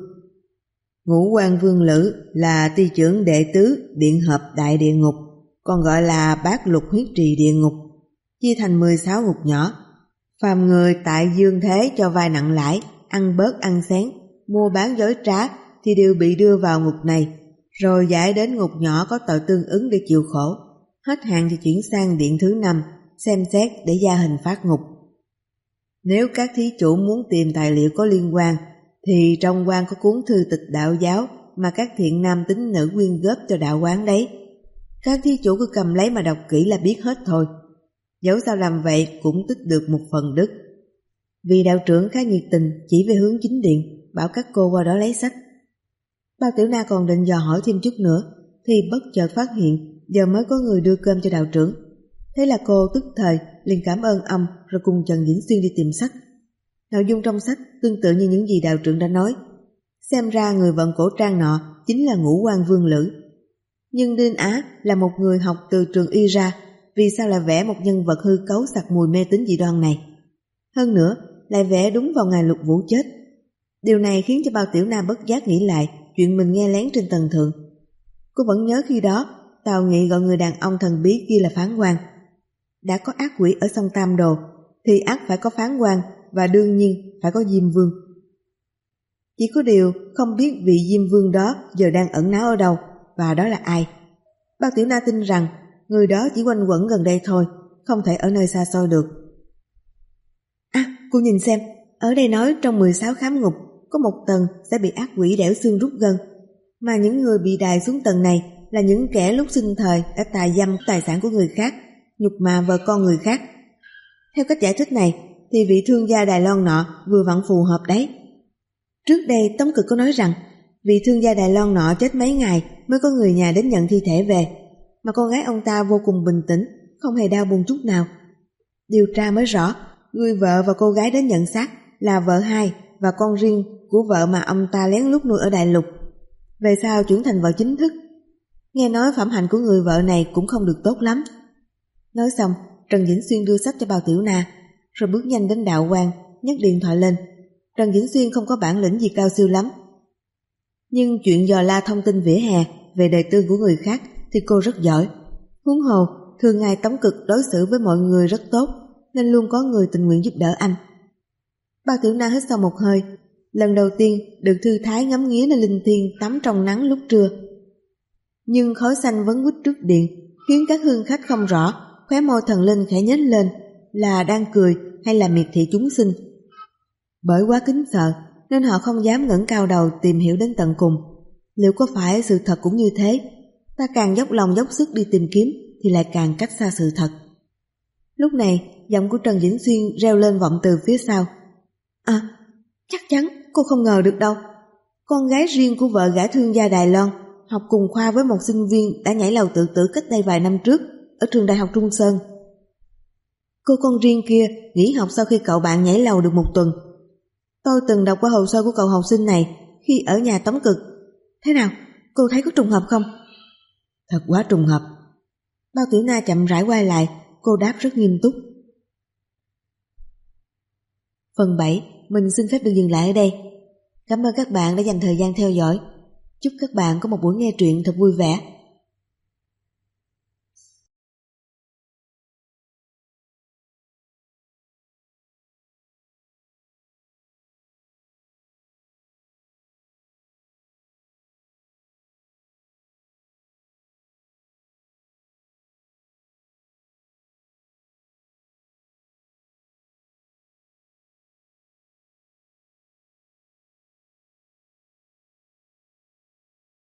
Ngũ Quan Vương Lữ là ty trưởng đệ tứ điện hợp đại địa ngục, còn gọi là bát lục huyết trì địa ngục, chia thành mười sáu ngục nhỏ. Phàm người tại dương thế cho vay nặng lãi, ăn bớt ăn xén, mua bán dối trá thì đều bị đưa vào ngục này, rồi giải đến ngục nhỏ có tội tương ứng để chịu khổ. Hết hạn thì chuyển sang điện thứ năm, xem xét để gia hình phát ngục. Nếu các thí chủ muốn tìm tài liệu có liên quan, thì trong quan có cuốn thư tịch đạo giáo mà các thiện nam tín nữ quyên góp cho đạo quán đấy. Các thí chủ cứ cầm lấy mà đọc kỹ là biết hết thôi. Dẫu sao làm vậy cũng tích được một phần đức. Vì đạo trưởng khá nhiệt tình chỉ về hướng chính điện, bảo các cô qua đó lấy sách. Bao Tiểu Na còn định dò hỏi thêm chút nữa, thì bất chợt phát hiện giờ mới có người đưa cơm cho đạo trưởng. Thế là cô tức thời liền cảm ơn ông rồi cùng Trần Vĩnh Xuyên đi tìm sách. Nội dung trong sách tương tự như những gì đạo trưởng đã nói. Xem ra người vận cổ trang nọ chính là Ngũ Quan Vương Lữ. Nhưng Đinh Á là một người học từ trường y ra, vì sao lại vẽ một nhân vật hư cấu sặc mùi mê tín dị đoan này? Hơn nữa, lại vẽ đúng vào ngày Lục Vũ chết. Điều này khiến cho Bao Tiểu Na bất giác nghĩ lại chuyện mình nghe lén trên tầng thượng. Cô vẫn nhớ khi đó Tào Nghị gọi người đàn ông thần bí kia là Phán Quan. Đã có ác quỷ ở sông Tam Đồ thì ác phải có Phán Quan, và đương nhiên phải có Diêm Vương. Chỉ có điều không biết vị Diêm Vương đó giờ đang ẩn náu ở đâu, và đó là ai. Bao Tiểu Na tin rằng người đó chỉ quanh quẩn gần đây thôi, không thể ở nơi xa xôi được. À, cô nhìn xem, ở đây nói trong mười sáu khám ngục có một tầng sẽ bị ác quỷ đẽo xương rút gân, mà những người bị đày xuống tầng này là những kẻ lúc sinh thời đã tà dâm tài sản của người khác, nhục mạ vợ con người khác. Theo cách giải thích này thì vị thương gia Đài Loan nọ vừa vặn phù hợp đấy. Trước đây Tống Cực có nói rằng vị thương gia Đài Loan nọ chết mấy ngày mới có người nhà đến nhận thi thể về, mà con gái ông ta vô cùng bình tĩnh, không hề đau buồn chút nào. Điều tra mới rõ, người vợ và cô gái đến nhận xác là vợ hai và con riêng của vợ mà ông ta lén lút nuôi ở Đại Lục, về sau chuyển thành vợ chính thức. Nghe nói phẩm hạnh của người vợ này cũng không được tốt lắm. Nói xong, Trần Vĩnh Xuyên đưa sách cho Bao Tiểu Na, rồi bước nhanh đến đạo quan, nhấc điện thoại lên. Trần Vĩnh Xuyên không có bản lĩnh gì cao siêu lắm, nhưng chuyện dò la thông tin vỉa hè về đời tư của người khác thì cô rất giỏi. Huống hồ, thường ngày Tống Cực đối xử với mọi người rất tốt, nên luôn có người tình nguyện giúp đỡ anh. Bao Tiểu Na hít sâu một hơi, lần đầu tiên được thư thái ngắm nghía nơi linh thiêng tắm trong nắng lúc trưa. Nhưng khói xanh vấn quýt trước điện khiến các hương khách không rõ khóe môi thần linh khẽ nhếch lên là đang cười hay là miệt thị chúng sinh. Bởi quá kính sợ nên họ không dám ngẩng cao đầu tìm hiểu đến tận cùng. Liệu có phải sự thật cũng như thế? Ta càng dốc lòng dốc sức đi tìm kiếm thì lại càng cách xa sự thật. Lúc này giọng của Trần Vĩnh Xuyên reo lên vọng từ phía sau. À, chắc chắn cô không ngờ được đâu. Con gái riêng của vợ gã thương gia Đài Loan học cùng khoa với một sinh viên đã nhảy lầu tự tử cách đây vài năm trước ở trường đại học Trung Sơn. Cô con riêng kia nghỉ học sau khi cậu bạn nhảy lầu được một tuần. Tôi từng đọc qua hồ sơ của cậu học sinh này khi ở nhà Tống Cực. Thế nào, cô thấy có trùng hợp không? Thật quá trùng hợp. Bao Tiểu Na chậm rãi quay lại, cô đáp rất nghiêm túc. Phần bảy. mình xin phép được dừng lại ở đây. Cảm ơn các bạn đã dành thời gian theo dõi. Chúc các bạn có một buổi nghe truyện thật vui vẻ.